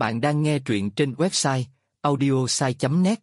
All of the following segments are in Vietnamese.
Bạn đang nghe truyện trên website audiosai.net.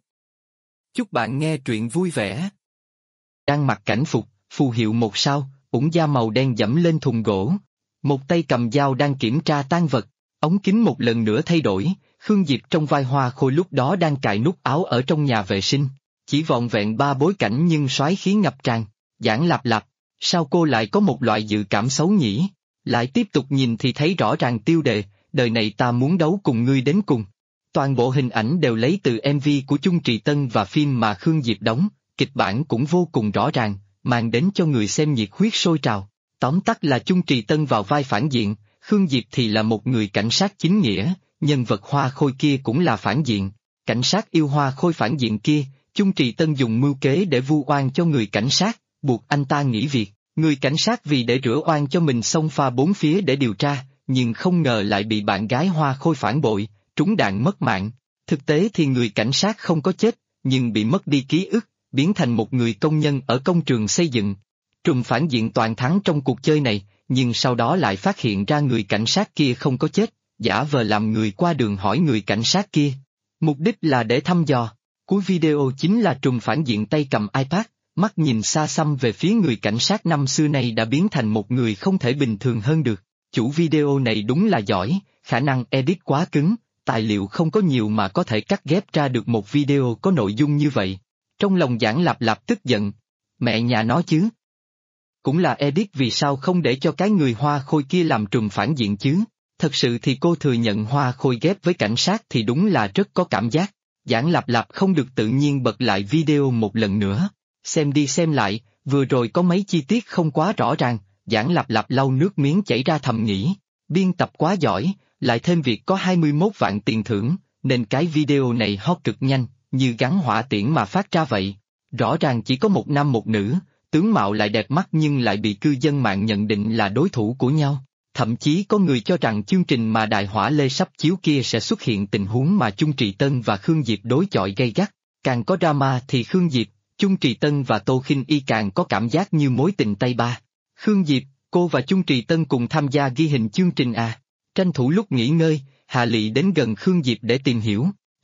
Chúc bạn nghe truyện vui vẻ. Đang mặc cảnh phục, phù hiệu 1 sao, ủng da màu đen dẫm lên thùng gỗ. Một tay cầm dao đang kiểm tra tang vật, ống kính một lần nữa thay đổi, Khương Diệp trong vai Hoa Khôi lúc đó đang cài nút áo ở trong nhà vệ sinh. Chỉ vỏn vẹn 3 bối cảnh nhưng soái khí ngập tràn. Giảng Lạp Lạp, sao cô lại có một loại dự cảm xấu nhỉ? Lại tiếp tục nhìn thì thấy rõ ràng tiêu đề, đời này ta muốn đấu cùng ngươi đến cùng. Toàn bộ hình ảnh đều lấy từ MV của Chung Trì Tân và phim mà Khương Diệp đóng, kịch bản cũng vô cùng rõ ràng, mang đến cho người xem nhiệt huyết sôi trào. Tóm tắt là Chung Trì Tân vào vai phản diện, Khương Diệp thì là một người cảnh sát chính nghĩa, nhân vật Hoa Khôi kia cũng là phản diện. Cảnh sát yêu Hoa Khôi phản diện kia, Chung Trì Tân dùng mưu kế để vu oan cho người cảnh sát, buộc anh ta nghỉ việc. Người cảnh sát vì để rửa oan cho mình xông pha bốn phía để điều tra, nhưng không ngờ lại bị bạn gái Hoa Khôi phản bội, trúng đạn mất mạng. Thực tế thì người cảnh sát không có chết, nhưng bị mất đi ký ức, biến thành một người công nhân ở công trường xây dựng. Trùm phản diện toàn thắng trong cuộc chơi này, nhưng sau đó lại phát hiện ra người cảnh sát kia không có chết, giả vờ làm người qua đường hỏi người cảnh sát kia. Mục đích là để thăm dò. Cuối video chính là trùm phản diện tay cầm iPad, mắt nhìn xa xăm về phía người cảnh sát năm xưa này đã biến thành một người không thể bình thường hơn được. Chủ video này đúng là giỏi, khả năng edit quá cứng, tài liệu không có nhiều mà có thể cắt ghép ra được một video có nội dung như vậy. Trong lòng Giảng Lạp Lạp tức giận. Mẹ nhà nó chứ. Cũng là edit vì sao không để cho cái người Hoa Khôi kia làm trùm phản diện chứ. Thật sự thì cô thừa nhận Hoa Khôi ghép với cảnh sát thì đúng là rất có cảm giác. Giảng Lạp Lạp không được tự nhiên bật lại video một lần nữa. Xem đi xem lại, vừa rồi có mấy chi tiết không quá rõ ràng, Giảng Lạp Lạp lau nước miếng chảy ra thầm nghĩ, biên tập quá giỏi, lại thêm việc có 21 vạn tiền thưởng, nên cái video này hot cực nhanh, như gắn hỏa tiễn mà phát ra vậy. Rõ ràng chỉ có một nam một nữ, tướng mạo lại đẹp mắt nhưng lại bị cư dân mạng nhận định là đối thủ của nhau. Thậm chí có người cho rằng chương trình mà Đại Hỏa Lê sắp chiếu kia sẽ xuất hiện tình huống mà Chung Trì Tân và Khương Diệp đối chọi gay gắt. Càng có drama thì Khương Diệp, Chung Trì Tân và Tô Khinh Y càng có cảm giác như mối tình tay ba. Khương Diệp, cô và Chung Trì Tân cùng tham gia ghi hình chương trình à? Tranh thủ lúc nghỉ ngơi, Hà Lị đến gần Khương Diệp để tìm hiểu.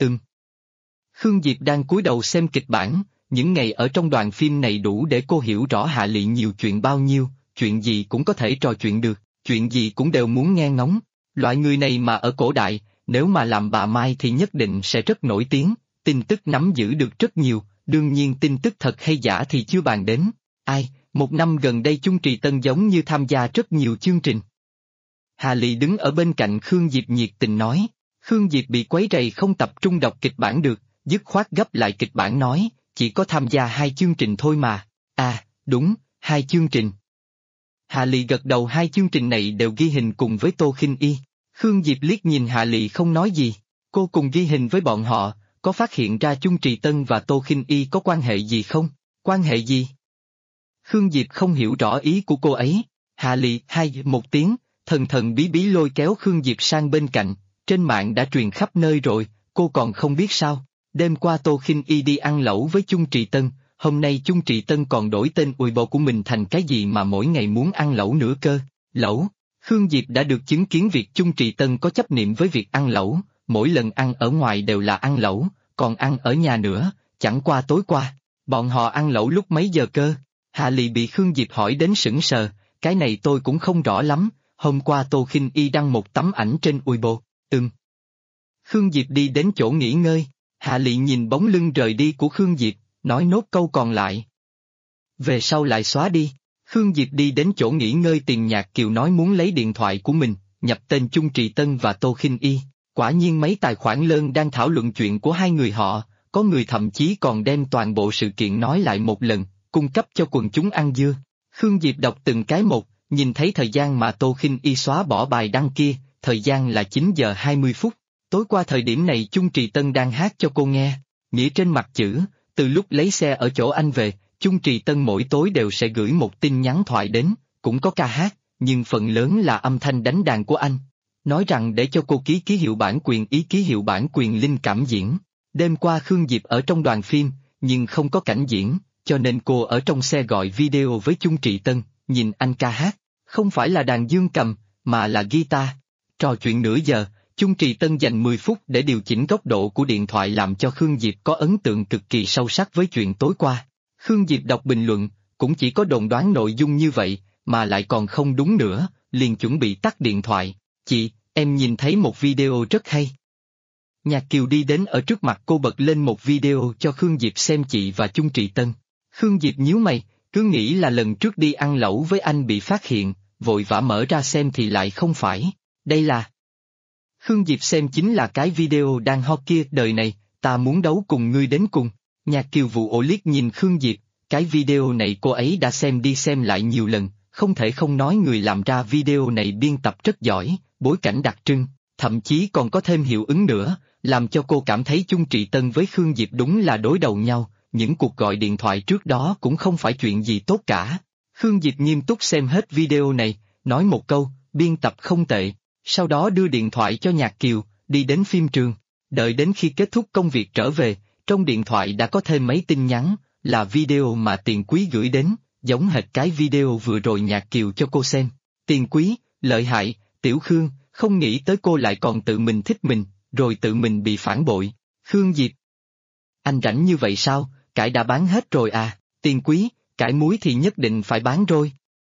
Khương Diệp đang cúi đầu xem kịch bản, những ngày ở trong đoàn phim này đủ để cô hiểu rõ Hà Lị nhiều chuyện bao nhiêu, chuyện gì cũng có thể trò chuyện được, chuyện gì cũng đều muốn nghe ngóng. Loại người này mà ở cổ đại, nếu mà làm bà Mai thì nhất định sẽ rất nổi tiếng, tin tức nắm giữ được rất nhiều. Đương nhiên tin tức thật hay giả thì chưa bàn đến. Một năm gần đây Chung Trì Tân giống như tham gia rất nhiều chương trình. Hà Lị đứng ở bên cạnh Khương Diệp nhiệt tình nói. Khương Diệp bị quấy rầy không tập trung đọc kịch bản được, dứt khoát gấp lại kịch bản nói, chỉ có tham gia 2 chương trình thôi mà. Đúng, 2 chương trình. Hà Lị gật đầu, 2 chương trình này đều ghi hình cùng với Tô Khinh Y. Khương Diệp liếc nhìn Hà Lị không nói gì, cô cùng ghi hình với bọn họ. Có phát hiện ra Chung Trì Tân và Tô Khinh Y có quan hệ gì không? Quan hệ gì? Khương Diệp không hiểu rõ ý của cô ấy. Hà Lị một tiếng, thần thần bí bí lôi kéo Khương Diệp sang bên cạnh, trên mạng đã truyền khắp nơi rồi, cô còn không biết sao. Đêm qua Tô Khinh Y đi ăn lẩu với Chung Trì Tân, hôm nay Chung Trì Tân còn đổi tên Weibo của mình thành cái gì mà mỗi ngày muốn ăn lẩu nữa cơ. Lẩu, Khương Diệp đã được chứng kiến việc Chung Trì Tân có chấp niệm với việc ăn lẩu. Mỗi lần ăn ở ngoài đều là ăn lẩu, còn ăn ở nhà nữa, chẳng qua tối qua, bọn họ ăn lẩu lúc mấy giờ cơ? Hà Lị bị Khương Diệp hỏi đến sững sờ, cái này tôi cũng không rõ lắm, hôm qua Tô Khinh Y đăng một tấm ảnh trên Weibo. Khương Diệp đi đến chỗ nghỉ ngơi, Hà Lị nhìn bóng lưng rời đi của Khương Diệp, nói nốt câu còn lại. Về sau lại xóa đi. Khương Diệp đi đến chỗ nghỉ ngơi Tiền Nhạc Kiều nói muốn lấy điện thoại của mình, nhập tên Chung Trì Tân và Tô Khinh Y. Quả nhiên mấy tài khoản lớn đang thảo luận chuyện của hai người họ, có người thậm chí còn đem toàn bộ sự kiện nói lại một lần, cung cấp cho quần chúng ăn dưa. Khương Diệp đọc từng cái một, nhìn thấy thời gian mà Tô Khinh Y xóa bỏ bài đăng kia, thời gian là 9 giờ 20 phút. Tối qua thời điểm này Chung Trì Tân đang hát cho cô nghe, nghĩa trên mặt chữ, từ lúc lấy xe ở chỗ anh về, Chung Trì Tân mỗi tối đều sẽ gửi một tin nhắn thoại đến, cũng có ca hát, nhưng phần lớn là âm thanh đánh đàn của anh. Nói rằng để cho cô ký ký hiệu bản quyền ký hiệu bản quyền linh cảm diễn. Đêm qua Khương Diệp ở trong đoàn phim, nhưng không có cảnh diễn, cho nên cô ở trong xe gọi video với Chung Trì Tân, nhìn anh ca hát, không phải là đàn dương cầm, mà là guitar. Trò chuyện nửa giờ, Chung Trì Tân dành 10 phút để điều chỉnh góc độ của điện thoại làm cho Khương Diệp có ấn tượng cực kỳ sâu sắc với chuyện tối qua. Khương Diệp đọc bình luận, cũng chỉ có đồn đoán nội dung như vậy, mà lại còn không đúng nữa, liền chuẩn bị tắt điện thoại. Chị, em nhìn thấy một video rất hay. Nhạc Kiều đi đến ở trước mặt cô bật lên một video cho Khương Diệp xem chị và Chung Trì Tân. Khương Diệp nhíu mày, cứ nghĩ là lần trước đi ăn lẩu với anh bị phát hiện, vội vã mở ra xem thì lại không phải. Đây là... Khương Diệp xem chính là cái video đang hot kia, đời này, ta muốn đấu cùng ngươi đến cùng. Nhạc Kiều vụ ổ liếc nhìn Khương Diệp, cái video này cô ấy đã xem đi xem lại nhiều lần, không thể không nói người làm ra video này biên tập rất giỏi, bối cảnh đặc trưng, thậm chí còn có thêm hiệu ứng nữa, làm cho cô cảm thấy Chung Trì Tân với Khương Diệp đúng là đối đầu nhau, những cuộc gọi điện thoại trước đó cũng không phải chuyện gì tốt cả. Khương Diệp nghiêm túc xem hết video này, nói một câu, biên tập không tệ, sau đó đưa điện thoại cho Nhạc Kiều, đi đến phim trường. Đợi đến khi kết thúc công việc trở về, trong điện thoại đã có thêm mấy tin nhắn, là video mà Tiền Quý gửi đến, giống hệt cái video vừa rồi Nhạc Kiều cho cô xem. Tiền Quý, lợi hại, Tiểu Khương, không nghĩ tới cô lại còn tự mình thích mình, rồi tự mình bị phản bội. Khương Diệp, anh rảnh như vậy sao, cải đã bán hết rồi à? Tiền Quý, cải muối thì nhất định phải bán rồi.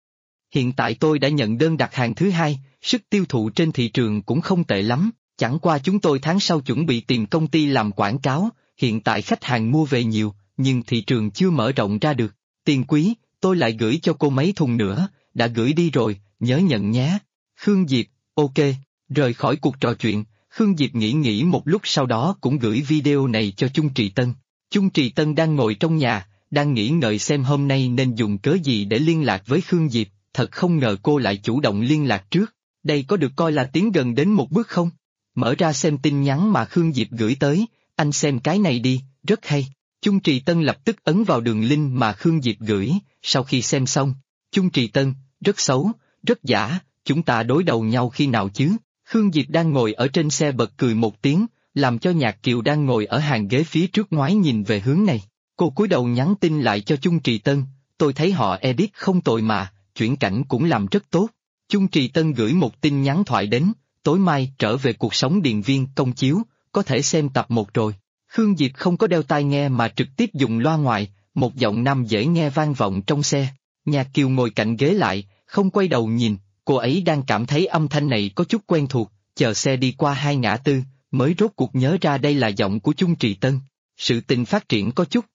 Hiện tại tôi đã nhận đơn đặt hàng thứ hai, sức tiêu thụ trên thị trường cũng không tệ lắm, chẳng qua chúng tôi tháng sau chuẩn bị tìm công ty làm quảng cáo, hiện tại khách hàng mua về nhiều, nhưng thị trường chưa mở rộng ra được. Tiền Quý, tôi lại gửi cho cô mấy thùng nữa, đã gửi đi rồi, nhớ nhận nhé. Khương Diệp, ok, rời khỏi cuộc trò chuyện, Khương Diệp nghĩ một lúc sau đó cũng gửi video này cho Chung Trì Tân. Chung Trì Tân đang ngồi trong nhà, đang nghĩ ngợi xem hôm nay nên dùng cớ gì để liên lạc với Khương Diệp, thật không ngờ cô lại chủ động liên lạc trước, đây có được coi là tiến gần đến một bước không? Mở ra xem tin nhắn mà Khương Diệp gửi tới, anh xem cái này đi, rất hay. Chung Trì Tân lập tức ấn vào đường link mà Khương Diệp gửi, sau khi xem xong, Chung Trì Tân, rất xấu, rất giả, chúng ta đối đầu nhau khi nào chứ? Khương Diệp đang ngồi ở trên xe bật cười một tiếng, làm cho Nhạc Kiều đang ngồi ở hàng ghế phía trước ngoái nhìn về hướng này. Cô cúi đầu nhắn tin lại cho Chung Trì Tân, tôi thấy họ edit không tồi mà, chuyển cảnh cũng làm rất tốt. Chung Trì Tân gửi một tin nhắn thoại đến, tối mai trở về cuộc sống điện viên công chiếu, có thể xem tập 1 rồi. Khương Diệp không có đeo tai nghe mà trực tiếp dùng loa ngoài, một giọng nam dễ nghe vang vọng trong xe. Nhạc Kiều ngồi cạnh ghế lại, không quay đầu nhìn, cô ấy đang cảm thấy âm thanh này có chút quen thuộc, chờ xe đi qua hai ngã tư, mới rốt cuộc nhớ ra đây là giọng của Chung Trì Tân. Sự tình phát triển có chút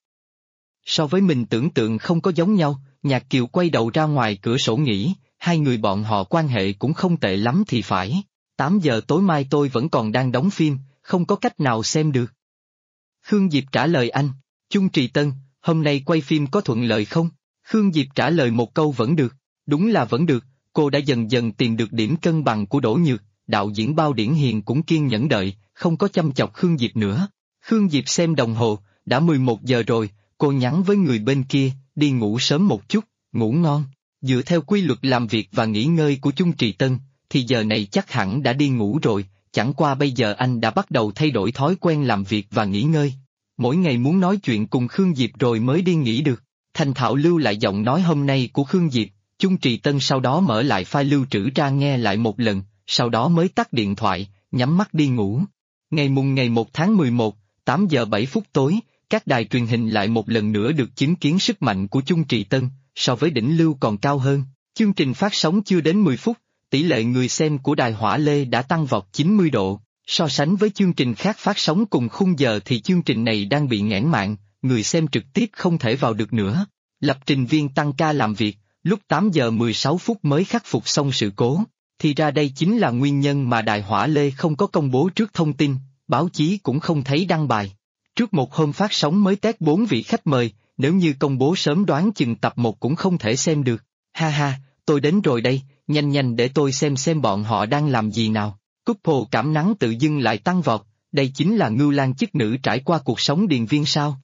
so với mình tưởng tượng không có giống nhau. Nhạc Kiều quay đầu ra ngoài cửa sổ nghĩ, hai người bọn họ quan hệ cũng không tệ lắm thì phải. 8 giờ tối mai tôi vẫn còn đang đóng phim, không có cách nào xem được. Khương Diệp trả lời anh, Chung Trì Tân, hôm nay quay phim có thuận lợi không? Khương Diệp trả lời một câu vẫn được, đúng là vẫn được, cô đã dần dần tìm được điểm cân bằng của Đỗ Nhược, đạo diễn Bao Điển Hiền cũng kiên nhẫn đợi, không có chăm chọc Khương Diệp nữa. Khương Diệp xem đồng hồ, đã 11 giờ rồi, cô nhắn với người bên kia, đi ngủ sớm một chút, ngủ ngon. Dựa theo quy luật làm việc và nghỉ ngơi của Chung Trì Tân, thì giờ này chắc hẳn đã đi ngủ rồi, chẳng qua bây giờ anh đã bắt đầu thay đổi thói quen làm việc và nghỉ ngơi. Mỗi ngày muốn nói chuyện cùng Khương Diệp rồi mới đi nghỉ được. Thành thạo lưu lại giọng nói hôm nay của Khương Diệp, Chung Trì Tân sau đó mở lại file lưu trữ ra nghe lại một lần, sau đó mới tắt điện thoại, nhắm mắt đi ngủ. Ngày 1 tháng 11, 8 giờ 7 phút tối, các đài truyền hình lại một lần nữa được chứng kiến sức mạnh của Chung Trì Tân, so với đỉnh lưu còn cao hơn. Chương trình phát sóng chưa đến 10 phút, tỷ lệ người xem của đài Hỏa Lê đã tăng vọt 90 độ. So sánh với chương trình khác phát sóng cùng khung giờ thì chương trình này đang bị nghẽn mạng, người xem trực tiếp không thể vào được nữa. Lập trình viên tăng ca làm việc, lúc 8 giờ 16 phút mới khắc phục xong sự cố. Thì ra đây chính là nguyên nhân mà đài Hỏa Lê không có công bố trước thông tin, báo chí cũng không thấy đăng bài. Trước một hôm phát sóng mới test 4 vị khách mời, nếu như công bố sớm đoán chừng tập 1 cũng không thể xem được. Ha ha, tôi đến rồi đây, nhanh để tôi xem bọn họ đang làm gì nào. Couple cảm nắng tự dưng lại tăng vọt, đây chính là Ngưu Lang chức nữ trải qua cuộc sống điền viên sao?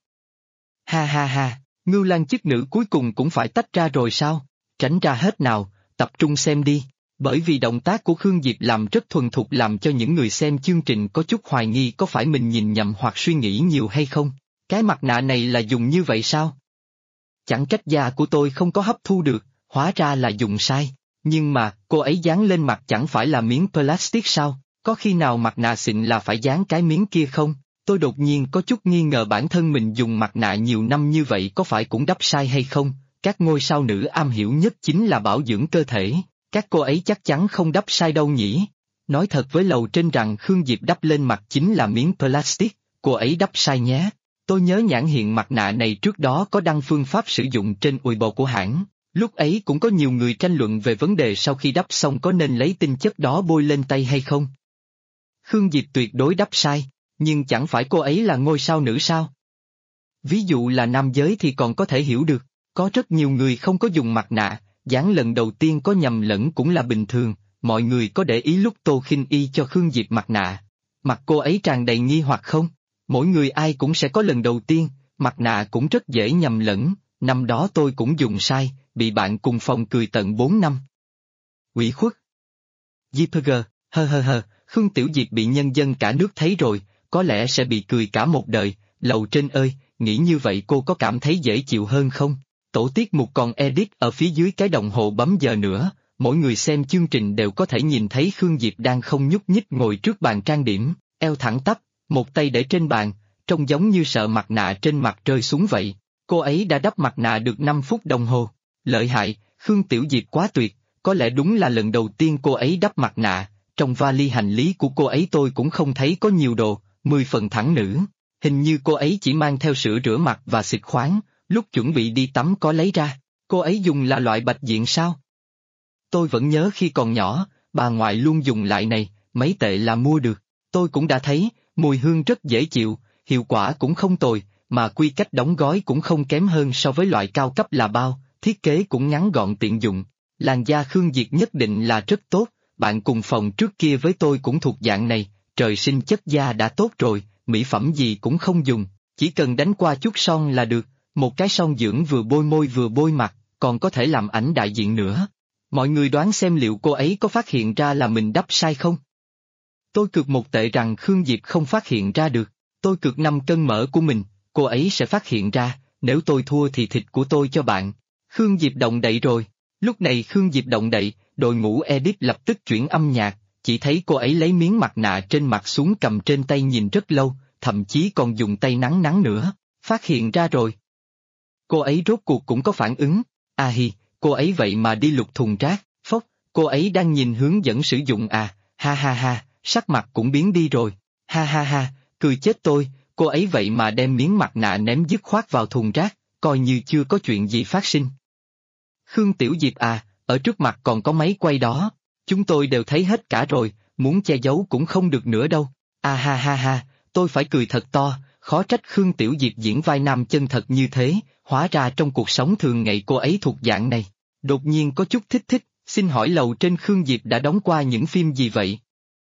Ha ha ha, Ngưu Lang chức nữ cuối cùng cũng phải tách ra rồi sao? Tránh ra hết nào, tập trung xem đi. Bởi vì động tác của Khương Diệp làm rất thuần thục làm cho những người xem chương trình có chút hoài nghi có phải mình nhìn nhầm hoặc suy nghĩ nhiều hay không. Cái mặt nạ này là dùng như vậy sao? Chẳng trách da của tôi không có hấp thu được, hóa ra là dùng sai. Nhưng mà, cô ấy dán lên mặt chẳng phải là miếng plastic sao? Có khi nào mặt nạ xịn là phải dán cái miếng kia không? Tôi đột nhiên có chút nghi ngờ bản thân mình dùng mặt nạ nhiều năm như vậy có phải cũng đắp sai hay không? Các ngôi sao nữ am hiểu nhất chính là bảo dưỡng cơ thể, các cô ấy chắc chắn không đắp sai đâu nhỉ? Nói thật với lầu trên rằng Khương Diệp đắp lên mặt chính là miếng plastic, cô ấy đắp sai nhé. Tôi nhớ nhãn hiệu mặt nạ này trước đó có đăng phương pháp sử dụng trên Weibo của hãng. Lúc ấy cũng có nhiều người tranh luận về vấn đề sau khi đắp xong có nên lấy tinh chất đó bôi lên tay hay không. Khương Diệp tuyệt đối đắp sai, nhưng chẳng phải cô ấy là ngôi sao nữ sao? Ví dụ là nam giới thì còn có thể hiểu được, có rất nhiều người không có dùng mặt nạ, dán lần đầu tiên có nhầm lẫn cũng là bình thường, mọi người có để ý lúc Tô Khinh Y cho Khương Diệp mặt nạ. Mặt cô ấy tràn đầy nghi hoặc không? Mỗi người ai cũng sẽ có lần đầu tiên, mặt nạ cũng rất dễ nhầm lẫn, năm đó tôi cũng dùng sai, bị bạn cùng phòng cười tận 4 năm. Ủy khuất. JPG, hơ, Khương Tiểu Diệp bị nhân dân cả nước thấy rồi, có lẽ sẽ bị cười cả một đời, lầu trên ơi, nghĩ như vậy cô có cảm thấy dễ chịu hơn không? Tổ tiết mục còn edit ở phía dưới cái đồng hồ bấm giờ nữa, mỗi người xem chương trình đều có thể nhìn thấy Khương Diệp đang không nhúc nhích ngồi trước bàn trang điểm, eo thẳng tắp, một tay để trên bàn, trông giống như sợ mặt nạ trên mặt rơi xuống vậy. Cô ấy đã đắp mặt nạ được 5 phút đồng hồ. Lợi hại, Khương Tiểu Diệp quá tuyệt, có lẽ đúng là lần đầu tiên cô ấy đắp mặt nạ, trong vali hành lý của cô ấy tôi cũng không thấy có nhiều đồ, 10 phần thẳng nữ. Hình như cô ấy chỉ mang theo sữa rửa mặt và xịt khoáng, lúc chuẩn bị đi tắm có lấy ra. Cô ấy dùng là loại bạch diện sao? Tôi vẫn nhớ khi còn nhỏ, bà ngoại luôn dùng loại này, mấy tệ là mua được. Tôi cũng đã thấy, mùi hương rất dễ chịu, hiệu quả cũng không tồi, mà quy cách đóng gói cũng không kém hơn so với loại cao cấp là bao, thiết kế cũng ngắn gọn tiện dụng. Làn da Khương Diệp nhất định là rất tốt, bạn cùng phòng trước kia với tôi cũng thuộc dạng này, trời sinh chất da đã tốt rồi, mỹ phẩm gì cũng không dùng, chỉ cần đánh qua chút son là được, một cái son dưỡng vừa bôi môi vừa bôi mặt, còn có thể làm ảnh đại diện nữa. Mọi người đoán xem liệu cô ấy có phát hiện ra là mình đắp sai không? Tôi cược một tệ rằng Khương Diệp không phát hiện ra được, tôi cược 5 cân mỡ của mình, cô ấy sẽ phát hiện ra, nếu tôi thua thì thịt của tôi cho bạn. Khương Diệp động đậy rồi, lúc này Khương Diệp động đậy, đội ngũ edit lập tức chuyển âm nhạc, chỉ thấy cô ấy lấy miếng mặt nạ trên mặt xuống cầm trên tay nhìn rất lâu, thậm chí còn dùng tay nắng nắng nữa, phát hiện ra rồi. Cô ấy rốt cuộc cũng có phản ứng, cô ấy vậy mà đi lục thùng rác, phốc, cô ấy đang nhìn hướng dẫn sử dụng à, ha, sắc mặt cũng biến đi rồi, ha, cười chết tôi, cô ấy vậy mà đem miếng mặt nạ ném dứt khoát vào thùng rác, coi như chưa có chuyện gì phát sinh. Khương Tiểu Diệp à, ở trước mặt còn có máy quay đó, chúng tôi đều thấy hết cả rồi, muốn che giấu cũng không được nữa đâu, ha, tôi phải cười thật to, khó trách Khương Tiểu Diệp diễn vai nam chân thật như thế, hóa ra trong cuộc sống thường ngày cô ấy thuộc dạng này. Đột nhiên có chút thích, xin hỏi lầu trên Khương Diệp đã đóng qua những phim gì vậy?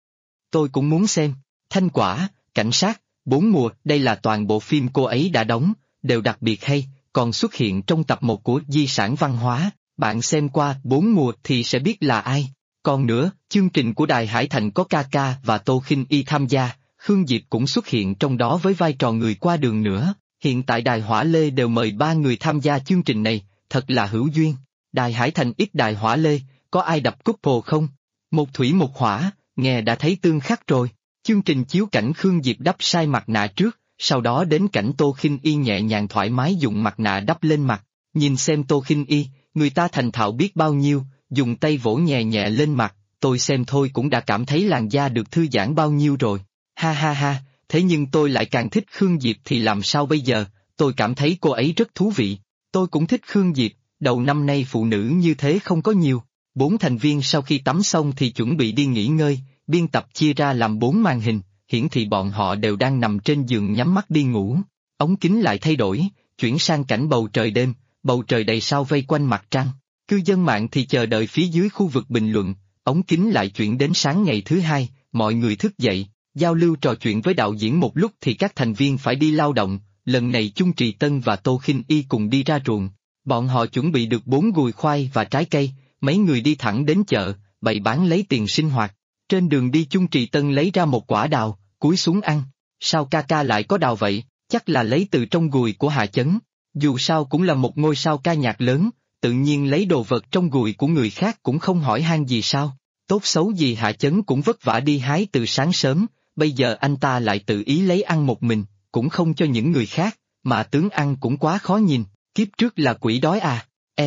Tôi cũng muốn xem, Thanh Quả, Cảnh sát, 4 mùa, đây là toàn bộ phim cô ấy đã đóng, đều đặc biệt hay, còn xuất hiện trong tập 1 của Di sản văn hóa, bạn xem qua 4 mùa thì sẽ biết là ai. Còn nữa, chương trình của Đài Hải Thành có Kaka và Tô Khinh Y tham gia, Khương Diệp cũng xuất hiện trong đó với vai trò người qua đường nữa, hiện tại Đài Hỏa Lê đều mời 3 người tham gia chương trình này, thật là hữu duyên. Đài Hải Thành ít Đài Hỏa Lê, có ai đập couple không? Một thủy một hỏa, nghe đã thấy tương khắc rồi. Chương trình chiếu cảnh Khương Diệp đắp sai mặt nạ trước, sau đó đến cảnh Tô Khinh Y nhẹ nhàng thoải mái dùng mặt nạ đắp lên mặt. Nhìn xem Tô Khinh Y, người ta thành thạo biết bao nhiêu, dùng tay vỗ nhẹ nhẹ lên mặt, tôi xem thôi cũng đã cảm thấy làn da được thư giãn bao nhiêu rồi. Ha, thế nhưng tôi lại càng thích Khương Diệp thì làm sao bây giờ, tôi cảm thấy cô ấy rất thú vị. Tôi cũng thích Khương Diệp, đầu năm nay phụ nữ như thế không có nhiều. 4 thành viên sau khi tắm xong thì chuẩn bị đi nghỉ ngơi, biên tập chia ra làm 4 màn hình, hiển thị bọn họ đều đang nằm trên giường nhắm mắt đi ngủ. Ống kính lại thay đổi, chuyển sang cảnh bầu trời đêm, bầu trời đầy sao vây quanh mặt trăng. Cư dân mạng thì chờ đợi phía dưới khu vực bình luận, ống kính lại chuyển đến sáng ngày thứ hai, mọi người thức dậy, giao lưu trò chuyện với đạo diễn một lúc thì các thành viên phải đi lao động, lần này Chung Trì Tân và Tô Khinh Y cùng đi ra ruộng. Bọn họ chuẩn bị được 4 gùi khoai và trái cây, mấy người đi thẳng đến chợ, bày bán lấy tiền sinh hoạt. Trên đường đi Chung Trì Tân lấy ra một quả đào, cúi xuống ăn. Sao Kaka lại có đào vậy? Chắc là lấy từ trong gùi của Hà Chấn. Dù sao cũng là một ngôi sao ca nhạc lớn, tự nhiên lấy đồ vật trong gùi của người khác cũng không hỏi han gì sao. Tốt xấu gì Hạ Chấn cũng vất vả đi hái từ sáng sớm, bây giờ anh ta lại tự ý lấy ăn một mình, cũng không cho những người khác, mà tướng ăn cũng quá khó nhìn, kiếp trước là quỷ đói à,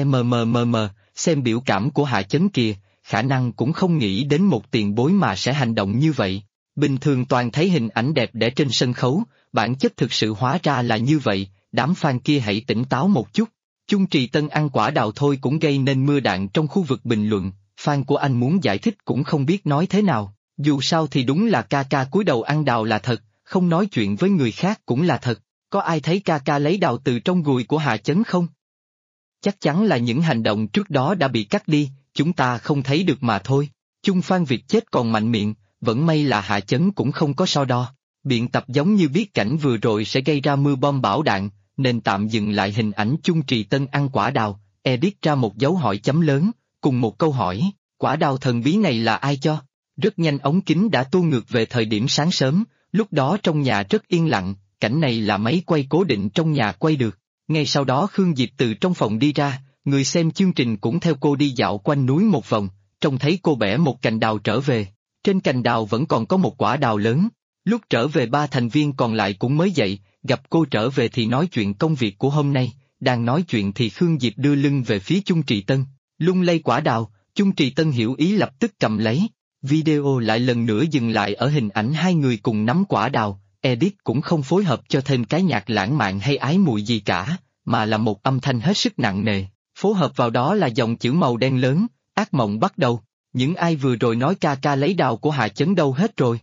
xem biểu cảm của Hạ Chấn kìa, khả năng cũng không nghĩ đến một tiền bối mà sẽ hành động như vậy. Bình thường toàn thấy hình ảnh đẹp đẽ trên sân khấu, bản chất thực sự hóa ra là như vậy, đám fan kia hãy tỉnh táo một chút. Chung Trì Tân ăn quả đào thôi cũng gây nên mưa đạn trong khu vực bình luận, fan của anh muốn giải thích cũng không biết nói thế nào, dù sao thì đúng là ca ca cúi đầu ăn đào là thật, không nói chuyện với người khác cũng là thật, có ai thấy ca ca lấy đào từ trong gùi của Hạ Chấn không? Chắc chắn là những hành động trước đó đã bị cắt đi, chúng ta không thấy được mà thôi. Chung Phan Việt chết còn mạnh miệng, vẫn may là Hạ Chấn cũng không có so đo. Biện tập giống như biết cảnh vừa rồi sẽ gây ra mưa bom bão đạn, nên tạm dừng lại hình ảnh Chung Trì Tân ăn quả đào, edit ra một dấu hỏi chấm lớn, cùng một câu hỏi, quả đào thần bí này là ai cho? Rất nhanh ống kính đã tua ngược về thời điểm sáng sớm, lúc đó trong nhà rất yên lặng, cảnh này là máy quay cố định trong nhà quay được. Ngay sau đó Khương Diệp từ trong phòng đi ra, người xem chương trình cũng theo cô đi dạo quanh núi một vòng, trông thấy cô bẻ một cành đào trở về. Trên cành đào vẫn còn có một quả đào lớn. Lúc trở về ba thành viên còn lại cũng mới dậy, gặp cô trở về thì nói chuyện công việc của hôm nay, đang nói chuyện thì Khương Diệp đưa lưng về phía Chung Trì Tân, lung lay quả đào, Chung Trì Tân hiểu ý lập tức cầm lấy. Video lại lần nữa dừng lại ở hình ảnh hai người cùng nắm quả đào, edit cũng không phối hợp cho thêm cái nhạc lãng mạn hay ái muội gì cả, mà là một âm thanh hết sức nặng nề, phối hợp vào đó là dòng chữ màu đen lớn, ác mộng bắt đầu. Những ai vừa rồi nói ca ca lấy đào của Hạ Chấn đâu hết rồi?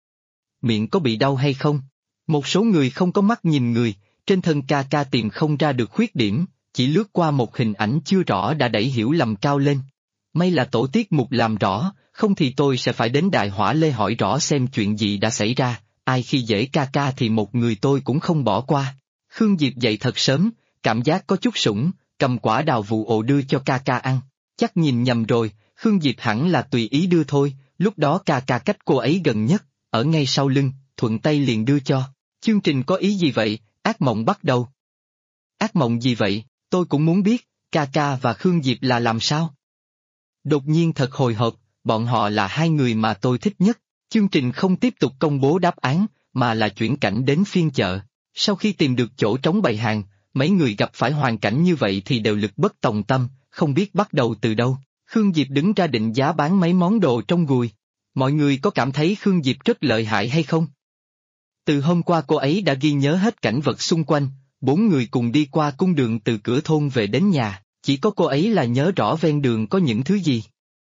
Miệng có bị đau hay không? Một số người không có mắt nhìn người, trên thân ca ca tìm không ra được khuyết điểm, chỉ lướt qua một hình ảnh chưa rõ đã đẩy hiểu lầm cao lên. May là tổ tiết mục làm rõ, không thì tôi sẽ phải đến Đại Hỏa Lê hỏi rõ xem chuyện gì đã xảy ra, ai khi dễ ca ca thì một người tôi cũng không bỏ qua. Khương Diệp dậy thật sớm, cảm giác có chút sủng, cầm quả đào vụ ộ đưa cho ca ca ăn. Chắc nhìn nhầm rồi, Khương Diệp hẳn là tùy ý đưa thôi, lúc đó ca ca cách cô ấy gần nhất, ở ngay sau lưng, thuận tay liền đưa cho. Chương trình có ý gì vậy, ác mộng bắt đầu. Ác mộng gì vậy, tôi cũng muốn biết, ca ca và Khương Diệp là làm sao? Đột nhiên thật hồi hộp, bọn họ là hai người mà tôi thích nhất. Chương trình không tiếp tục công bố đáp án, mà là chuyển cảnh đến phiên chợ. Sau khi tìm được chỗ trống bày hàng, mấy người gặp phải hoàn cảnh như vậy thì đều lực bất tòng tâm, không biết bắt đầu từ đâu. Khương Diệp đứng ra định giá bán mấy món đồ trong gùi. Mọi người có cảm thấy Khương Diệp rất lợi hại hay không? Từ hôm qua cô ấy đã ghi nhớ hết cảnh vật xung quanh, 4 người cùng đi qua cung đường từ cửa thôn về đến nhà, chỉ có cô ấy là nhớ rõ ven đường có những thứ gì.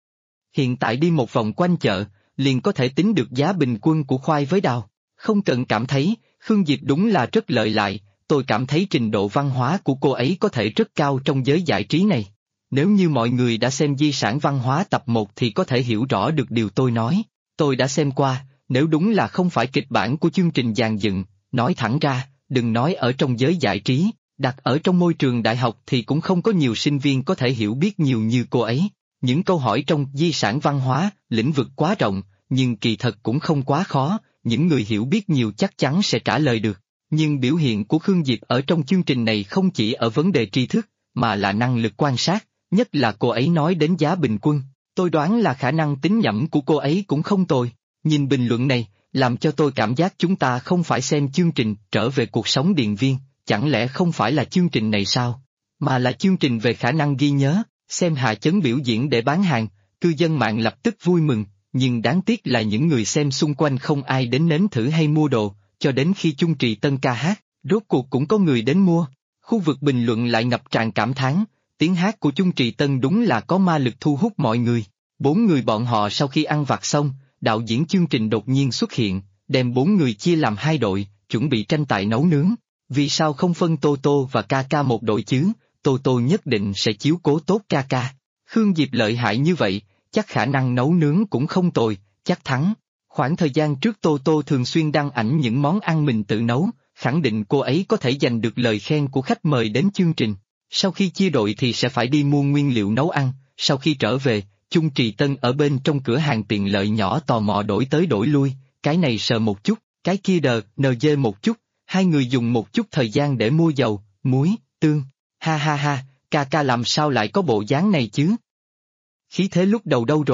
Hiện tại đi một vòng quanh chợ, liền có thể tính được giá bình quân của khoai với đào. Không cần cảm thấy, Khương Diệp đúng là rất lợi hại, tôi cảm thấy trình độ văn hóa của cô ấy có thể rất cao trong giới giải trí này. Nếu như mọi người đã xem Di sản văn hóa tập 1 thì có thể hiểu rõ được điều tôi nói. Tôi đã xem qua, nếu đúng là không phải kịch bản của chương trình dàn dựng, nói thẳng ra, đừng nói ở trong giới giải trí, đặt ở trong môi trường đại học thì cũng không có nhiều sinh viên có thể hiểu biết nhiều như cô ấy. Những câu hỏi trong di sản văn hóa, lĩnh vực quá rộng, nhưng kỳ thật cũng không quá khó, những người hiểu biết nhiều chắc chắn sẽ trả lời được. Nhưng biểu hiện của Khương Diệp ở trong chương trình này không chỉ ở vấn đề tri thức, mà là năng lực quan sát, nhất là cô ấy nói đến giá bình quân. Tôi đoán là khả năng tính nhẩm của cô ấy cũng không tồi. Nhìn bình luận này, làm cho tôi cảm giác chúng ta không phải xem chương trình trở về cuộc sống điện viên, chẳng lẽ không phải là chương trình này sao? Mà là chương trình về khả năng ghi nhớ, xem Hạ Chấn biểu diễn để bán hàng, cư dân mạng lập tức vui mừng, nhưng đáng tiếc là những người xem xung quanh không ai đến nếm thử hay mua đồ, cho đến khi Chung Trì Tân ca hát, rốt cuộc cũng có người đến mua. Khu vực bình luận lại ngập tràn cảm thán, tiếng hát của Chung Trì Tân đúng là có ma lực thu hút mọi người. 4 người bọn họ sau khi ăn vặt xong, đạo diễn chương trình đột nhiên xuất hiện, đem 4 người chia làm 2 đội, chuẩn bị tranh tài nấu nướng. Vì sao không phân Tô Tô và ca ca một đội chứ? Tô Tô nhất định sẽ chiếu cố tốt ca ca. Khương Diệp lợi hại như vậy, chắc khả năng nấu nướng cũng không tồi, chắc thắng. Khoảng thời gian trước Tô Tô thường xuyên đăng ảnh những món ăn mình tự nấu, khẳng định cô ấy có thể giành được lời khen của khách mời đến chương trình. Sau khi chia đội thì sẽ phải đi mua nguyên liệu nấu ăn, sau khi trở về, Chung Trì Tân ở bên trong cửa hàng tiện lợi nhỏ tò mò đổi tới đổi lui, cái này sờ một chút, cái kia NG một chút, hai người dùng một chút thời gian để mua dầu, muối, tương. Ha ha ha, ca ca làm sao lại có bộ dáng này chứ? Khí thế lúc đầu đâu rồi,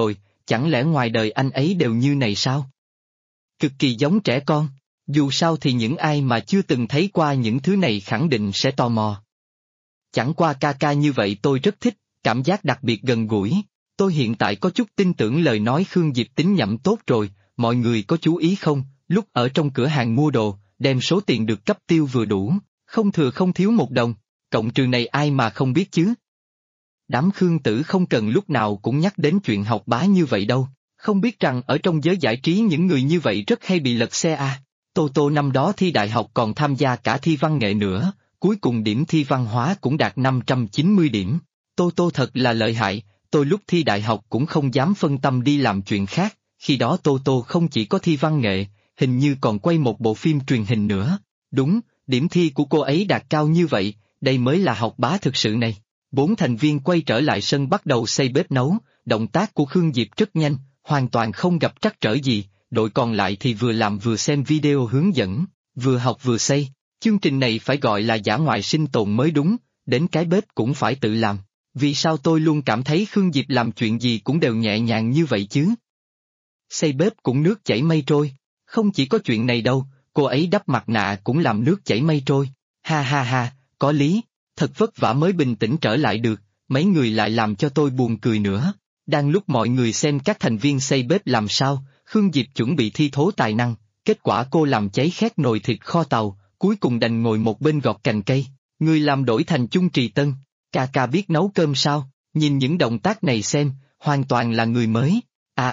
chẳng lẽ ngoài đời anh ấy đều như này sao? Cực kỳ giống trẻ con, dù sao thì những ai mà chưa từng thấy qua những thứ này khẳng định sẽ tò mò. Chẳng qua ca ca như vậy tôi rất thích, cảm giác đặc biệt gần gũi. Tôi hiện tại có chút tin tưởng lời nói Khương Diệp tính nhẩm tốt rồi, mọi người có chú ý không, lúc ở trong cửa hàng mua đồ, đem số tiền được cấp tiêu vừa đủ, không thừa không thiếu một đồng, cộng trừ này ai mà không biết chứ. Đám Khương tử không cần lúc nào cũng nhắc đến chuyện học bá như vậy đâu, không biết rằng ở trong giới giải trí những người như vậy rất hay bị lật xe à. Tô Tô năm đó thi đại học còn tham gia cả thi văn nghệ nữa, cuối cùng điểm thi văn hóa cũng đạt 590 điểm. Tô Tô thật là lợi hại, tôi lúc thi đại học cũng không dám phân tâm đi làm chuyện khác, khi đó Tô Tô không chỉ có thi văn nghệ, hình như còn quay một bộ phim truyền hình nữa. Đúng, điểm thi của cô ấy đạt cao như vậy, đây mới là học bá thực sự này. 4 thành viên quay trở lại sân bắt đầu xây bếp nấu, động tác của Khương Diệp rất nhanh, hoàn toàn không gặp trắc trở gì, đội còn lại thì vừa làm vừa xem video hướng dẫn, vừa học vừa xây. Chương trình này phải gọi là dã ngoại sinh tồn mới đúng, đến cái bếp cũng phải tự làm. Vì sao tôi luôn cảm thấy Khương Diệp làm chuyện gì cũng đều nhẹ nhàng như vậy chứ? Xây bếp cũng nước chảy mây trôi, không chỉ có chuyện này đâu, cô ấy đắp mặt nạ cũng làm nước chảy mây trôi. Ha ha ha, có lý, thật vất vả mới bình tĩnh trở lại được, mấy người lại làm cho tôi buồn cười nữa. Đang lúc mọi người xem các thành viên xây bếp làm sao, Khương Diệp chuẩn bị thi thố tài năng, kết quả cô làm cháy khét nồi thịt kho tàu, cuối cùng đành ngồi một bên gọt cành cây. Người làm đổi thành Chung Trì Tân, ca ca biết nấu cơm sao, nhìn những động tác này xem, hoàn toàn là người mới.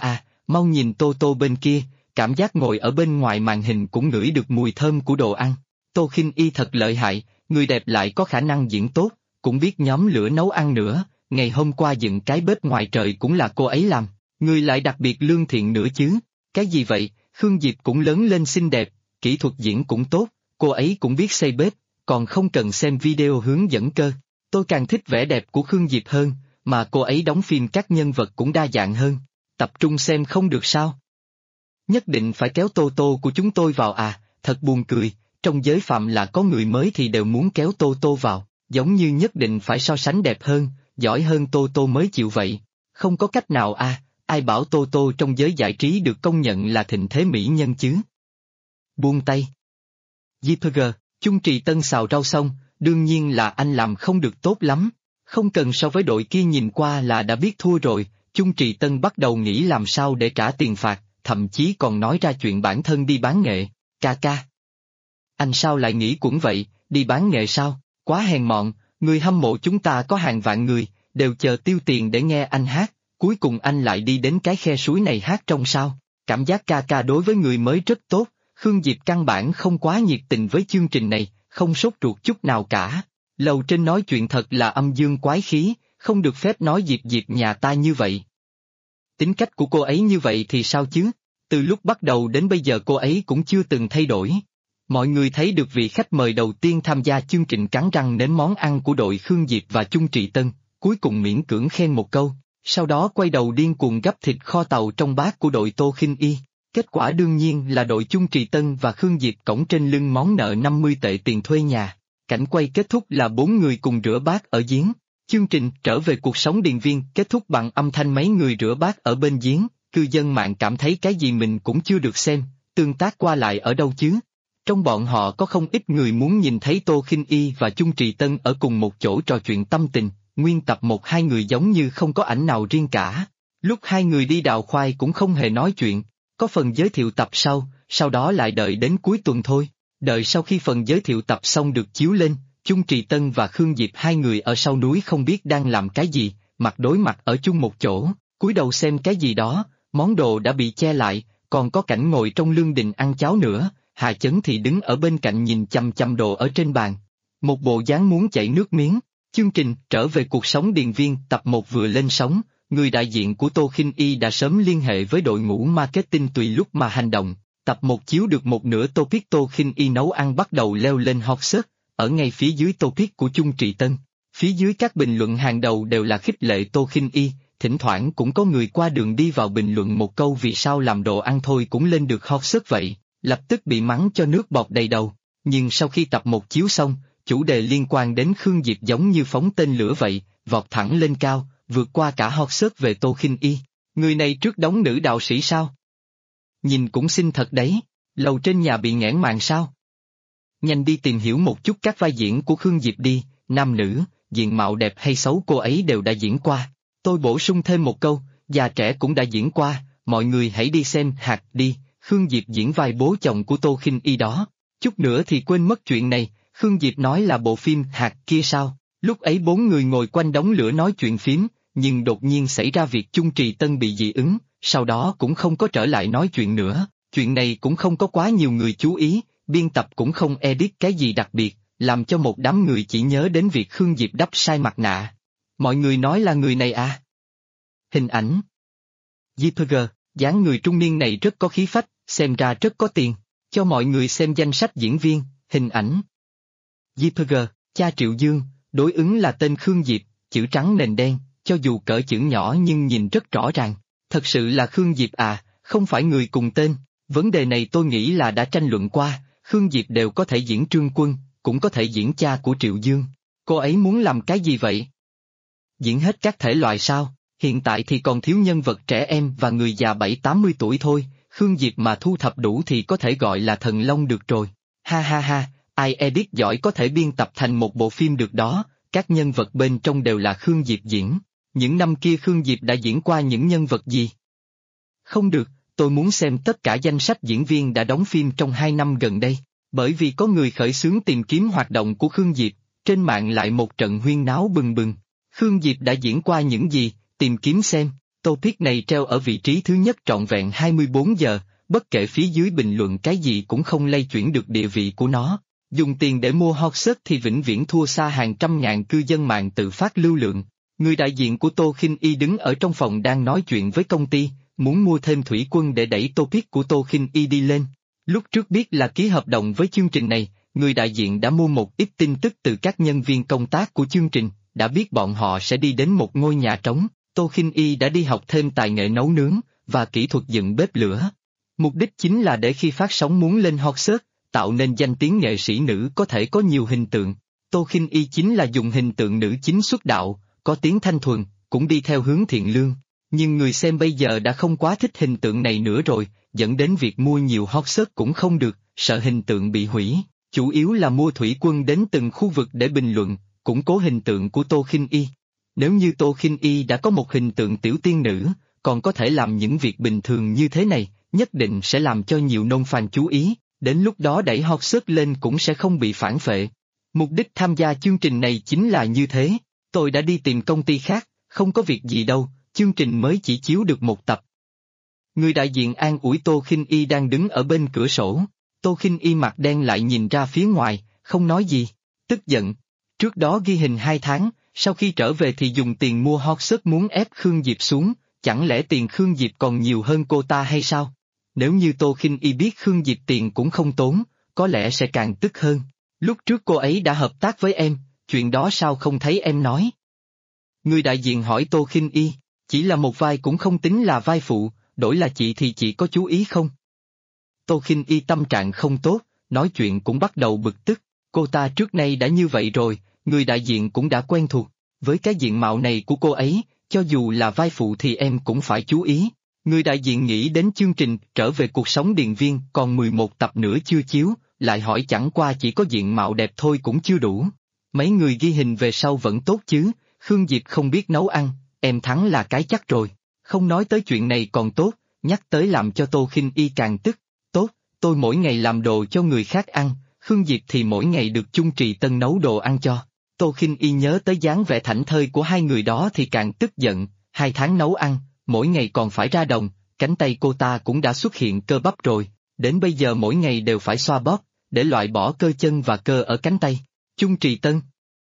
Mau nhìn Tô Tô bên kia, cảm giác ngồi ở bên ngoài màn hình cũng ngửi được mùi thơm của đồ ăn. Tô Khinh Y thật lợi hại, người đẹp lại có khả năng diễn tốt, cũng biết nhóm lửa nấu ăn nữa, ngày hôm qua dựng cái bếp ngoài trời cũng là cô ấy làm, người lại đặc biệt lương thiện nữa chứ. Cái gì vậy, Khương Diệp cũng lớn lên xinh đẹp, kỹ thuật diễn cũng tốt, cô ấy cũng biết xây bếp, còn không cần xem video hướng dẫn cơ. Tôi càng thích vẻ đẹp của Khương Diệp hơn, mà cô ấy đóng phim các nhân vật cũng đa dạng hơn. Tập trung xem không được sao? Nhất định phải kéo Tô Tô của chúng tôi vào à, thật buồn cười, trong giới phạm là có người mới thì đều muốn kéo Tô Tô vào, giống như nhất định phải so sánh đẹp hơn, giỏi hơn Tô Tô mới chịu vậy. Không có cách nào à, ai bảo Tô Tô trong giới giải trí được công nhận là thịnh thế mỹ nhân chứ? Buông tay. JPG, Chung Trì Tân xào rau xong, đương nhiên là anh làm không được tốt lắm, không cần so với đội kia nhìn qua là đã biết thua rồi. Chung Trì Tân bắt đầu nghĩ làm sao để trả tiền phạt, thậm chí còn nói ra chuyện bản thân đi bán nghệ. Ca ca. Anh sao lại nghĩ cũng vậy, đi bán nghệ sao, quá hèn mọn, người hâm mộ chúng ta có hàng vạn người, đều chờ tiêu tiền để nghe anh hát, cuối cùng anh lại đi đến cái khe suối này hát trong sao. Cảm giác ca ca đối với người mới rất tốt, Khương Diệp căn bản không quá nhiệt tình với chương trình này, không sốt ruột chút nào cả. Lầu trên nói chuyện thật là âm dương quái khí, không được phép nói Diệp Diệp nhà ta như vậy. Tính cách của cô ấy như vậy thì sao chứ? Từ lúc bắt đầu đến bây giờ cô ấy cũng chưa từng thay đổi. Mọi người thấy được vị khách mời đầu tiên tham gia chương trình cắn răng nếm món ăn của đội Khương Diệp và Chung Trì Tân, cuối cùng miễn cưỡng khen một câu, sau đó quay đầu điên cuồng gắp thịt kho tàu trong bát của đội Tô Khinh Y. Kết quả đương nhiên là đội Chung Trì Tân và Khương Diệp cõng trên lưng món nợ 50 tệ tiền thuê nhà. Cảnh quay kết thúc là 4 người cùng rửa bát ở giếng. Chương trình trở về cuộc sống điền viên kết thúc bằng âm thanh mấy người rửa bát ở bên giếng, cư dân mạng cảm thấy cái gì mình cũng chưa được xem, tương tác qua lại ở đâu chứ. Trong bọn họ có không ít người muốn nhìn thấy Tô Khinh Y và Chung Trì Tân ở cùng một chỗ trò chuyện tâm tình, nguyên tập 1-2 người giống như không có ảnh nào riêng cả. Lúc hai người đi đào khoai cũng không hề nói chuyện, có phần giới thiệu tập sau đó lại đợi đến cuối tuần thôi. Đợi sau khi phần giới thiệu tập xong được chiếu lên, Chung Trì Tân và Khương Diệp hai người ở sau núi không biết đang làm cái gì, mặt đối mặt ở chung một chỗ, cúi đầu xem cái gì đó, món đồ đã bị che lại, còn có cảnh ngồi trong lương đình ăn cháo nữa, Hà Chấn thì đứng ở bên cạnh nhìn chằm chằm đồ ở trên bàn. Một bộ dáng muốn chảy nước miếng. Chương trình trở về cuộc sống điền viên tập 1 vừa lên sóng, người đại diện của Tô Khinh Y đã sớm liên hệ với đội ngũ marketing tùy lúc mà hành động. Tập 1 chiếu được một nửa topic Tô Khinh Y nấu ăn bắt đầu leo lên hot search, ở ngay phía dưới topic của Chung Trì Tân. Phía dưới các bình luận hàng đầu đều là khích lệ Tô Khinh Y, thỉnh thoảng cũng có người qua đường đi vào bình luận một câu vì sao làm đồ ăn thôi cũng lên được hot search vậy, lập tức bị mắng cho nước bọt đầy đầu. Nhưng sau khi tập 1 chiếu xong, chủ đề liên quan đến Khương Diệp giống như phóng tên lửa vậy, vọt thẳng lên cao, vượt qua cả hot search về Tô Khinh Y. Người này trước đóng nữ đạo sĩ sao? Nhìn cũng xinh thật đấy, lầu trên nhà bị nghẽn màn sao? Nhanh đi tìm hiểu một chút các vai diễn của Khương Diệp đi, nam nữ, diện mạo đẹp hay xấu cô ấy đều đã diễn qua. Tôi bổ sung thêm một câu, già trẻ cũng đã diễn qua, mọi người hãy đi xem Hạt đi, Khương Diệp diễn vai bố chồng của Tô Khinh Y đó. Chút nữa thì quên mất chuyện này, Khương Diệp nói là bộ phim Hạt kia sao? Lúc ấy bốn người ngồi quanh đống lửa nói chuyện phím, nhưng đột nhiên xảy ra việc Chung Trì Tân bị dị ứng, sau đó cũng không có trở lại nói chuyện nữa, chuyện này cũng không có quá nhiều người chú ý, biên tập cũng không edit cái gì đặc biệt, làm cho một đám người chỉ nhớ đến việc Khương Diệp đắp sai mặt nạ. Mọi người nói là người này à? Hình ảnh JPG, dáng người trung niên này rất có khí phách, xem ra rất có tiền, cho mọi người xem danh sách diễn viên, hình ảnh JPG, cha Triệu Dương, đối ứng là tên Khương Diệp, chữ trắng nền đen, cho dù cỡ chữ nhỏ nhưng nhìn rất rõ ràng, thật sự là Khương Diệp à, không phải người cùng tên, vấn đề này tôi nghĩ là đã tranh luận qua, Khương Diệp đều có thể diễn Trương Quân, cũng có thể diễn cha của Triệu Dương, cô ấy muốn làm cái gì vậy? Diễn hết các thể loại sao? Hiện tại thì còn thiếu nhân vật trẻ em và người già 7-80 tuổi thôi, Khương Diệp mà thu thập đủ thì có thể gọi là thần long được rồi. Ha ha ha, ai edit giỏi có thể biên tập thành một bộ phim được đó, các nhân vật bên trong đều là Khương Diệp diễn. Những năm kia Khương Diệp đã diễn qua những nhân vật gì? Không được, tôi muốn xem tất cả danh sách diễn viên đã đóng phim trong 2 năm gần đây, bởi vì có người khởi xướng tìm kiếm hoạt động của Khương Diệp, trên mạng lại một trận huyên náo bừng bừng. Khương Diệp đã diễn qua những gì? Tìm kiếm xem, topic này treo ở vị trí thứ nhất trọn vẹn 24 giờ, bất kể phía dưới bình luận cái gì cũng không lay chuyển được địa vị của nó. Dùng tiền để mua hot search thì vĩnh viễn thua xa hàng trăm ngàn cư dân mạng tự phát lưu lượng. Người đại diện của Tô Khinh Y đứng ở trong phòng đang nói chuyện với công ty, muốn mua thêm thủy quân để đẩy topic của Tô Khinh Y đi lên. Lúc trước biết là ký hợp đồng với chương trình này, người đại diện đã mua một ít tin tức từ các nhân viên công tác của chương trình, đã biết bọn họ sẽ đi đến một ngôi nhà trống. Tô Khinh Y đã đi học thêm tài nghệ nấu nướng và kỹ thuật dựng bếp lửa. Mục đích chính là để khi phát sóng muốn lên hot search, tạo nên danh tiếng nghệ sĩ nữ có thể có nhiều hình tượng. Tô Khinh Y chính là dùng hình tượng nữ chính xuất đạo, có tiếng thanh thuần, cũng đi theo hướng thiện lương. Nhưng người xem bây giờ đã không quá thích hình tượng này nữa rồi, dẫn đến việc mua nhiều hot search cũng không được, sợ hình tượng bị hủy. Chủ yếu là mua thủy quân đến từng khu vực để bình luận, củng cố hình tượng của Tô Khinh Y. Nếu như Tô Khinh Y đã có một hình tượng tiểu tiên nữ, còn có thể làm những việc bình thường như thế này, nhất định sẽ làm cho nhiều nông fan chú ý, đến lúc đó đẩy hot search lên cũng sẽ không bị phản phệ. Mục đích tham gia chương trình này chính là như thế, tôi đã đi tìm công ty khác, không có việc gì đâu, chương trình mới chỉ chiếu được một tập. Người đại diện an ủi Tô Khinh Y đang đứng ở bên cửa sổ, Tô Khinh Y mặt đen lại nhìn ra phía ngoài, không nói gì, tức giận. Trước đó ghi hình 2 tháng, sau khi trở về thì dùng tiền mua hot search muốn ép Khương Diệp xuống, chẳng lẽ tiền Khương Diệp còn nhiều hơn cô ta hay sao? Nếu như Tô Khinh Y biết Khương Diệp tiền cũng không tốn, có lẽ sẽ càng tức hơn. Lúc trước cô ấy đã hợp tác với em, chuyện đó sao không thấy em nói? Người đại diện hỏi Tô Khinh Y, chỉ là một vai cũng không tính là vai phụ, đổi là chị thì chị có chú ý không? Tô Khinh Y tâm trạng không tốt, nói chuyện cũng bắt đầu bực tức, cô ta trước nay đã như vậy rồi, người đại diện cũng đã quen thuộc, với cái diện mạo này của cô ấy, cho dù là vai phụ thì em cũng phải chú ý. Người đại diện nghĩ đến chương trình Trở về cuộc sống điền viên còn 11 tập nữa chưa chiếu, lại hỏi chẳng qua chỉ có diện mạo đẹp thôi cũng chưa đủ. Mấy người ghi hình về sau vẫn tốt chứ, Khương Diệp không biết nấu ăn, em thắng là cái chắc rồi. Không nói tới chuyện này còn tốt, nhắc tới làm cho Tô Khinh Y càng tức. Tốt, tôi mỗi ngày làm đồ cho người khác ăn, Khương Diệp thì mỗi ngày được Chung Trì Tân nấu đồ ăn cho. Tô Khinh Y nhớ tới dáng vẻ thảnh thơi của hai người đó thì càng tức giận, 2 tháng nấu ăn, mỗi ngày còn phải ra đồng, cánh tay cô ta cũng đã xuất hiện cơ bắp rồi, đến bây giờ mỗi ngày đều phải xoa bóp, để loại bỏ cơ chân và cơ ở cánh tay. Chung Trì Tân.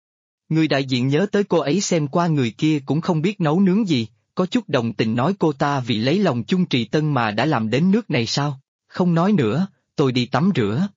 Người đại diện nhớ tới cô ấy xem qua người kia cũng không biết nấu nướng gì, có chút đồng tình nói cô ta vì lấy lòng Chung Trì Tân mà đã làm đến nước này sao? Không nói nữa, tôi đi tắm rửa.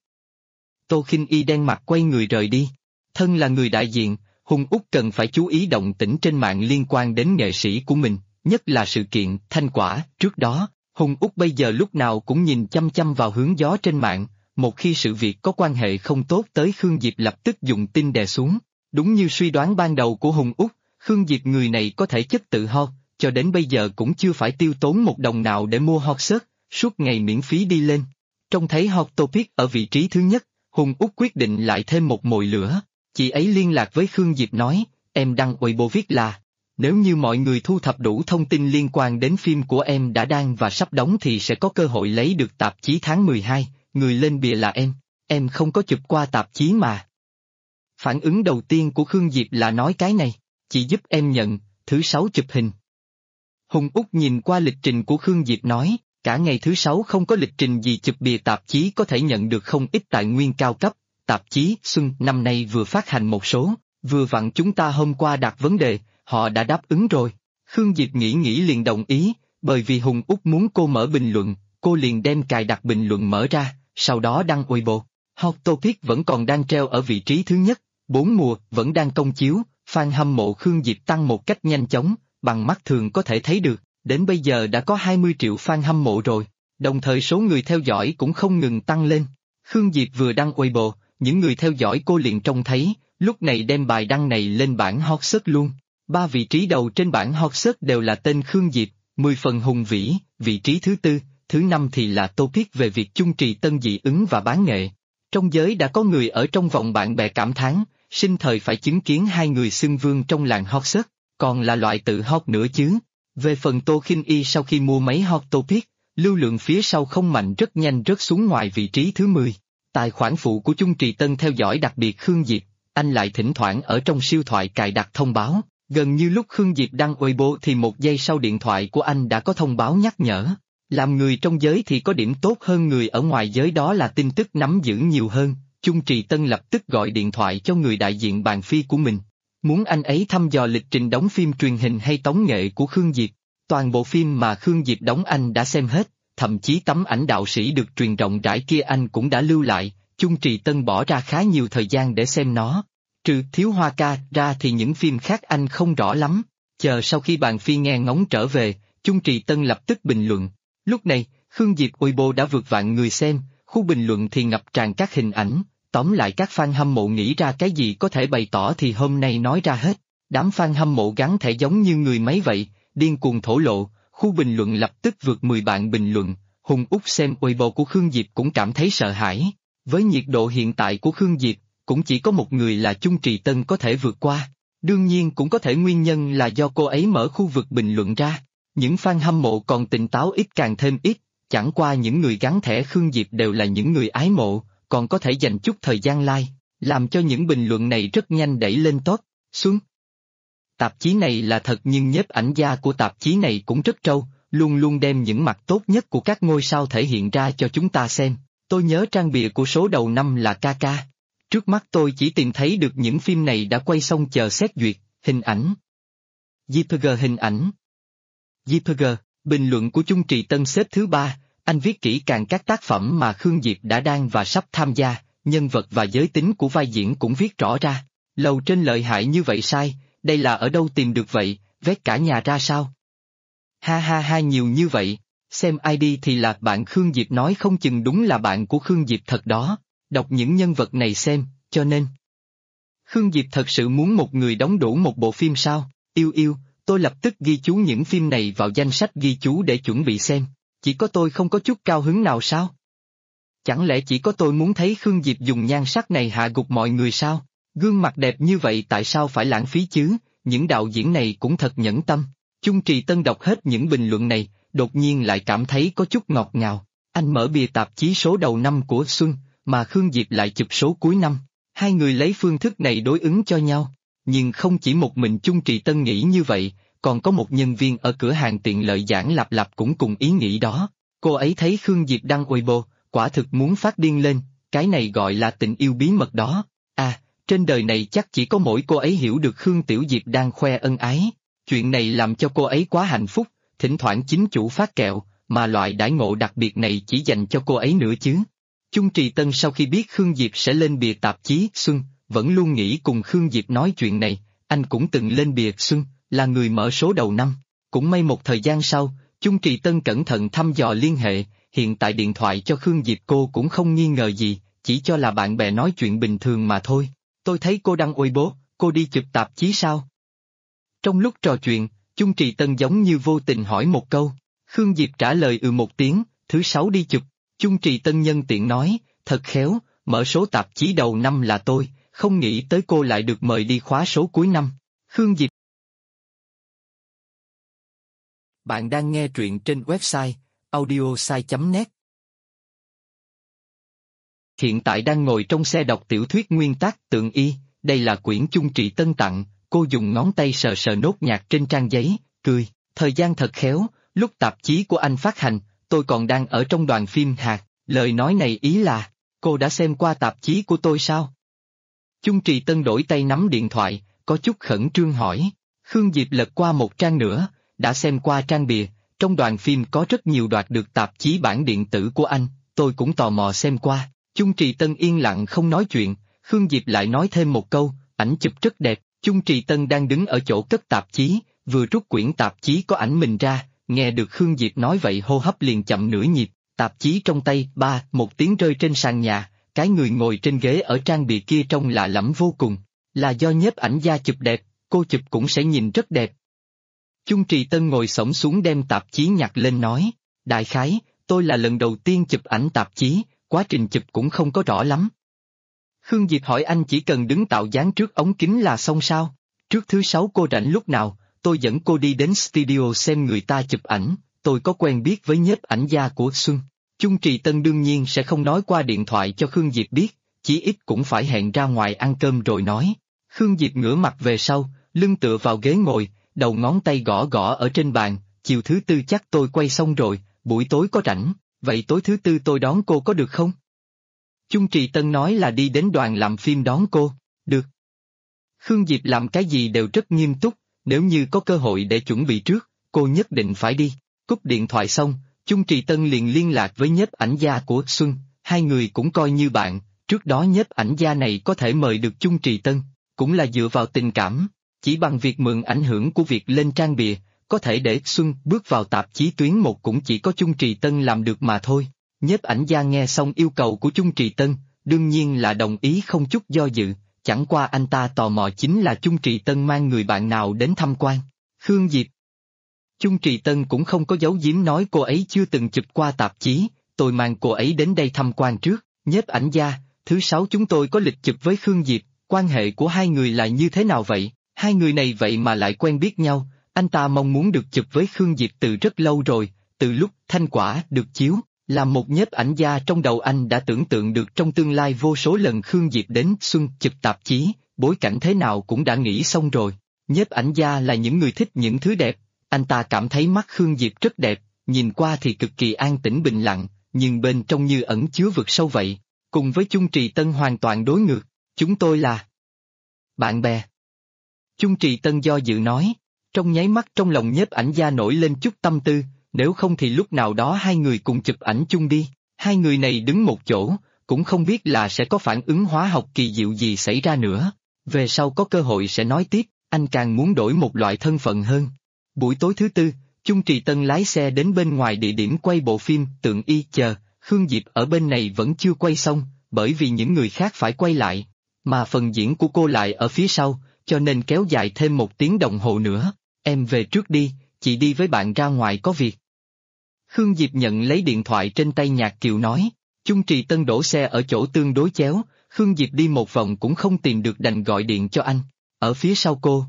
Tô Khinh Y đen mặt quay người rời đi. Thân là người đại diện, Hùng Úc cần phải chú ý động tĩnh trên mạng liên quan đến nghệ sĩ của mình, nhất là sự kiện Thanh Quả. Trước đó, Hùng Úc bây giờ lúc nào cũng nhìn chăm chăm vào hướng gió trên mạng, một khi sự việc có quan hệ không tốt tới Khương Diệp lập tức dùng tin đè xuống. Đúng như suy đoán ban đầu của Hùng Úc, Khương Diệp người này có thể chất tự ho, cho đến bây giờ cũng chưa phải tiêu tốn một đồng nào để mua hot search, suốt ngày miễn phí đi lên. Trông thấy hot topic ở vị trí thứ nhất, Hùng Úc quyết định lại thêm một mồi lửa. Chị ấy liên lạc với Khương Diệp nói, em đăng Weibo viết là, nếu như mọi người thu thập đủ thông tin liên quan đến phim của em đã đăng và sắp đóng thì sẽ có cơ hội lấy được tạp chí tháng 12, người lên bìa là em không có chụp qua tạp chí mà. Phản ứng đầu tiên của Khương Diệp là nói cái này, chị giúp em nhận, thứ sáu chụp hình. Hùng Úc nhìn qua lịch trình của Khương Diệp nói, cả ngày thứ sáu không có lịch trình gì chụp bìa tạp chí có thể nhận được không ít tài nguyên cao cấp, tạp chí Xuân năm nay vừa phát hành một số, vừa vặn chúng ta hôm qua đặt vấn đề, họ đã đáp ứng rồi. Khương Diệp nghĩ liền đồng ý, bởi vì Hùng Úc muốn cô mở bình luận, cô liền đem cài đặt bình luận mở ra, sau đó đăng Weibo. Hot topic vẫn còn đang treo ở vị trí thứ nhất, 4 mùa vẫn đang công chiếu, fan hâm mộ Khương Diệp tăng một cách nhanh chóng, bằng mắt thường có thể thấy được, đến bây giờ đã có 20 triệu fan hâm mộ rồi, đồng thời số người theo dõi cũng không ngừng tăng lên. Khương Diệp vừa đăng Weibo, những người theo dõi cô liền trông thấy, lúc này đem bài đăng này lên bảng hot search luôn. 3 vị trí đầu trên bảng hot search đều là tên Khương Diệp, 10 phần hùng vĩ, vị trí thứ tư, thứ năm thì là topic về việc chung trì tân dị ứng và bán nghệ. Trong giới đã có người ở trong vòng bạn bè cảm thán, sinh thời phải chứng kiến hai người xưng vương trong làng hot search, còn là loại tự hot nữa chứ. Về phần Tô Khinh Y sau khi mua mấy hot topic, lưu lượng phía sau không mạnh rất nhanh rớt xuống ngoài vị trí thứ 10. Tài khoản phụ của Chung Trì Tân theo dõi đặc biệt Khương Diệp, anh lại thỉnh thoảng ở trong siêu thoại cài đặt thông báo, gần như lúc Khương Diệp đăng Weibo thì một giây sau điện thoại của anh đã có thông báo nhắc nhở. Làm người trong giới thì có điểm tốt hơn người ở ngoài giới đó là tin tức nắm giữ nhiều hơn, Chung Trì Tân lập tức gọi điện thoại cho người đại diện bàn phi của mình. Muốn anh ấy thăm dò lịch trình đóng phim truyền hình hay tống nghệ của Khương Diệp. Toàn bộ phim mà Khương Diệp đóng anh đã xem hết, thậm chí tấm ảnh đạo sĩ được truyền rộng rãi kia anh cũng đã lưu lại, Chung Trì Tân bỏ ra khá nhiều thời gian để xem nó. Trừ Thiếu Hoa Ca ra thì những phim khác anh không rõ lắm, chờ sau khi bàn phi nghe ngóng trở về, Chung Trì Tân lập tức bình luận. Lúc này, Khương Diệp Weibo đã vượt vạn người xem, khu bình luận thì ngập tràn các hình ảnh, tóm lại các fan hâm mộ nghĩ ra cái gì có thể bày tỏ thì hôm nay nói ra hết. Đám fan hâm mộ gắn thẻ giống như người máy vậy, điên cuồng thổ lộ, khu bình luận lập tức vượt 10 bạn bình luận, Hùng Úc xem Weibo của Khương Diệp cũng cảm thấy sợ hãi. Với nhiệt độ hiện tại của Khương Diệp, cũng chỉ có một người là Chung Trì Tân có thể vượt qua, đương nhiên cũng có thể nguyên nhân là do cô ấy mở khu vực bình luận ra. Những fan hâm mộ còn tỉnh táo ít càng thêm ít, chẳng qua những người gắn thẻ Khương Diệp đều là những người ái mộ, còn có thể dành chút thời gian like, làm cho những bình luận này rất nhanh đẩy lên top, xuống. Tạp chí này là thật nhưng nhiếp ảnh gia của tạp chí này cũng rất trâu, luôn luôn đem những mặt tốt nhất của các ngôi sao thể hiện ra cho chúng ta xem. Tôi nhớ trang bìa của số đầu năm là KK. Trước mắt tôi chỉ tìm thấy được những phim này đã quay xong chờ xét duyệt, hình ảnh. JPG hình ảnh. JPG, bình luận của Chung Trì Tân xếp thứ 3, anh viết kỹ càng các tác phẩm mà Khương Diệp đã đang và sắp tham gia, nhân vật và giới tính của vai diễn cũng viết rõ ra. Lầu trên lợi hại như vậy sai, đây là ở đâu tìm được vậy, vét cả nhà ra sao? Ha ha ha nhiều như vậy, xem ID thì là bạn Khương Diệp nói không chừng đúng là bạn của Khương Diệp thật đó, đọc những nhân vật này xem, cho nên. Khương Diệp thật sự muốn một người đóng đủ một bộ phim sao, yêu, tôi lập tức ghi chú những phim này vào danh sách ghi chú để chuẩn bị xem, chỉ có tôi không có chút cao hứng nào sao? Chẳng lẽ chỉ có tôi muốn thấy Khương Diệp dùng nhan sắc này hạ gục mọi người sao? Gương mặt đẹp như vậy tại sao phải lãng phí chứ, những đạo diễn này cũng thật nhẫn tâm. Chung Trì Tân đọc hết những bình luận này, đột nhiên lại cảm thấy có chút ngọt ngào. Anh mở bìa tạp chí số đầu năm của Xuân, mà Khương Diệp lại chụp số cuối năm. Hai người lấy phương thức này đối ứng cho nhau. Nhưng không chỉ một mình Chung Trì Tân nghĩ như vậy, còn có một nhân viên ở cửa hàng tiện lợi Giảng Lạp Lạp cũng cùng ý nghĩ đó. Cô ấy thấy Khương Diệp đăng Weibo, quả thực muốn phát điên lên, cái này gọi là tình yêu bí mật đó. À, trên đời này chắc chỉ có mỗi cô ấy hiểu được Khương Tiểu Diệp đang khoe ân ái. Chuyện này làm cho cô ấy quá hạnh phúc, thỉnh thoảng chính chủ phát kẹo, mà loại đãi ngộ đặc biệt này chỉ dành cho cô ấy nữa chứ. Chung Trì Tân sau khi biết Khương Diệp sẽ lên bìa tạp chí Xuân, vẫn luôn nghĩ cùng Khương Diệp nói chuyện này, anh cũng từng lên bìa Xuân, là người mở số đầu năm. Cũng may một thời gian sau, Chung Trì Tân cẩn thận thăm dò liên hệ, hiện tại điện thoại cho Khương Diệp cô cũng không nghi ngờ gì, chỉ cho là bạn bè nói chuyện bình thường mà thôi. Tôi thấy cô đăng Weibo, cô đi chụp tạp chí sao? Trong lúc trò chuyện, Chung Trì Tân giống như vô tình hỏi một câu. Khương Diệp trả lời một tiếng, thứ 6 đi chụp. Chung Trì Tân nhân tiện nói, thật khéo, mở số tạp chí đầu năm là tôi, không nghĩ tới cô lại được mời đi khóa số cuối năm. Khương Diệp. Bạn đang nghe truyện trên website audiosai.net. Hiện tại đang ngồi trong xe đọc tiểu thuyết nguyên tác Tượng Y, đây là quyển Chung Trì Tân tặng, cô dùng ngón tay sờ sờ nốt nhạc trên trang giấy, cười, thời gian thật khéo, lúc tạp chí của anh phát hành, tôi còn đang ở trong đoàn phim hạt, lời nói này ý là, cô đã xem qua tạp chí của tôi sao? Chung Trì Tân đổi tay nắm điện thoại, có chút khẩn trương hỏi, Khương Diệp lật qua một trang nữa, đã xem qua trang bìa, trong đoàn phim có rất nhiều đoạt được tạp chí bản điện tử của anh, tôi cũng tò mò xem qua. Chung Trì Tân yên lặng không nói chuyện, Khương Diệp lại nói thêm một câu, ảnh chụp rất đẹp. Chung Trì Tân đang đứng ở chỗ cất tạp chí, vừa rút quyển tạp chí có ảnh mình ra, nghe được Khương Diệp nói vậy hô hấp liền chậm nửa nhịp, tạp chí trong tay, một tiếng rơi trên sàn nhà, cái người ngồi trên ghế ở trang bìa kia trông lạ lẫm vô cùng, là do nhiếp ảnh gia chụp đẹp, cô chụp cũng sẽ nhìn rất đẹp. Chung Trì Tân ngồi xổm xuống đem tạp chí nhặt lên nói, đại khái, tôi là lần đầu tiên chụp ảnh tạp chí, quá trình chụp cũng không có rõ lắm. Khương Diệp hỏi anh chỉ cần đứng tạo dáng trước ống kính là xong sao? Trước thứ 6 cô rảnh lúc nào, tôi dẫn cô đi đến studio xem người ta chụp ảnh, tôi có quen biết với nhiếp ảnh gia của Xuân. Chung Trì Tân đương nhiên sẽ không nói qua điện thoại cho Khương Diệp biết, chí ít cũng phải hẹn ra ngoài ăn cơm rồi nói. Khương Diệp ngửa mặt về sau, lưng tựa vào ghế ngồi, đầu ngón tay gõ gõ ở trên bàn, chiều thứ tư chắc tôi quay xong rồi, buổi tối có rảnh, vậy tối thứ tư tôi đón cô có được không? Chung Trì Tân nói là đi đến đoàn làm phim đón cô, được. Khương Diệp làm cái gì đều rất nghiêm túc, nếu như có cơ hội để chuẩn bị trước, cô nhất định phải đi. Cúp điện thoại xong, Chung Trì Tân liền liên lạc với nhiếp ảnh gia của Xuân, hai người cũng coi như bạn, trước đó nhiếp ảnh gia này có thể mời được Chung Trì Tân, cũng là dựa vào tình cảm, chỉ bằng việc mượn ảnh hưởng của việc lên trang bìa, có thể để Xuân bước vào tạp chí tuyến một cũng chỉ có Chung Trì Tân làm được mà thôi. Nhiếp ảnh gia nghe xong yêu cầu của Chung Trì Tân, đương nhiên là đồng ý không chút do dự, chẳng qua anh ta tò mò chính là Chung Trì Tân mang người bạn nào đến tham quan. Khương Diệp. Chung Trì Tân cũng không có giấu giếm nói cô ấy chưa từng chụp qua tạp chí, tôi mang cô ấy đến đây tham quan trước. Nhiếp ảnh gia, thứ 6 chúng tôi có lịch chụp với Khương Diệp, quan hệ của hai người là như thế nào vậy? Hai người này vậy mà lại quen biết nhau, anh ta mong muốn được chụp với Khương Diệp từ rất lâu rồi, từ lúc Thanh Quả được chiếu. Làm một nhiếp ảnh gia trong đầu anh đã tưởng tượng được trong tương lai vô số lần Khương Diệp đến Xuân chụp tạp chí, bối cảnh thế nào cũng đã nghĩ xong rồi. Nhiếp ảnh gia là những người thích những thứ đẹp, anh ta cảm thấy mắt Khương Diệp rất đẹp, nhìn qua thì cực kỳ an tĩnh bình lặng, nhưng bên trong như ẩn chứa vực sâu vậy. Cùng với Chung Trì Tân hoàn toàn đối ngược, chúng tôi là bạn bè. Chung Trì Tân do dự nói, trong nháy mắt trong lòng nhiếp ảnh gia nổi lên chút tâm tư. Nếu không thì lúc nào đó hai người cùng chụp ảnh chung đi, hai người này đứng một chỗ, cũng không biết là sẽ có phản ứng hóa học kỳ diệu gì xảy ra nữa. Về sau có cơ hội sẽ nói tiếp, anh càng muốn đổi một loại thân phận hơn. Buổi tối thứ tư, Chung Trì Tân lái xe đến bên ngoài địa điểm quay bộ phim Tượng Y chờ, Khương Diệp ở bên này vẫn chưa quay xong, bởi vì những người khác phải quay lại, mà phần diễn của cô lại ở phía sau, cho nên kéo dài thêm 1 tiếng đồng hồ nữa. Em về trước đi, chị đi với bạn ra ngoài có việc. Khương Diệp nhận lấy điện thoại trên tay Nhạc Kiều nói, Chung Trì Tân đổ xe ở chỗ tương đối chéo, Khương Diệp đi một vòng cũng không tìm được đành gọi điện cho anh, ở phía sau cô.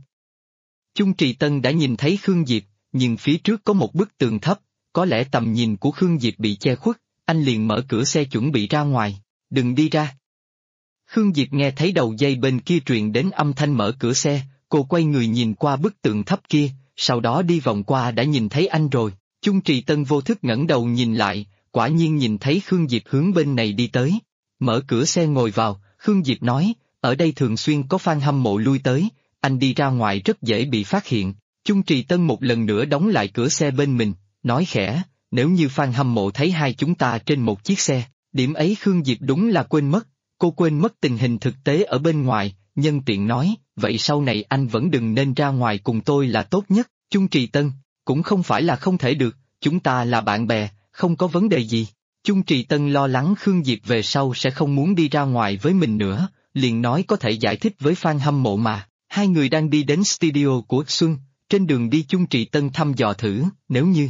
Chung Trì Tân đã nhìn thấy Khương Diệp, nhưng phía trước có một bức tường thấp, có lẽ tầm nhìn của Khương Diệp bị che khuất, anh liền mở cửa xe chuẩn bị ra ngoài, đừng đi ra. Khương Diệp nghe thấy đầu dây bên kia truyền đến âm thanh mở cửa xe, cô quay người nhìn qua bức tường thấp kia, sau đó đi vòng qua đã nhìn thấy anh rồi. Chung Trì Tân vô thức ngẩng đầu nhìn lại, quả nhiên nhìn thấy Khương Diệp hướng bên này đi tới. Mở cửa xe ngồi vào, Khương Diệp nói, ở đây thường xuyên có fan hâm mộ lui tới, anh đi ra ngoài rất dễ bị phát hiện. Chung Trì Tân một lần nữa đóng lại cửa xe bên mình, nói khẽ, nếu như fan hâm mộ thấy hai chúng ta trên một chiếc xe, điểm ấy Khương Diệp đúng là quên mất, cô quên mất tình hình thực tế ở bên ngoài, nhân tiện nói, vậy sau này anh vẫn đừng nên ra ngoài cùng tôi là tốt nhất. Chung Trì Tân, cũng không phải là không thể được, chúng ta là bạn bè, không có vấn đề gì. Chung Trì Tân lo lắng Khương Diệp về sau sẽ không muốn đi ra ngoài với mình nữa, liền nói có thể giải thích với fan hâm mộ mà. Hai người đang đi đến studio của Xuân, Trên đường đi Chung Trì Tân thăm dò thử, nếu như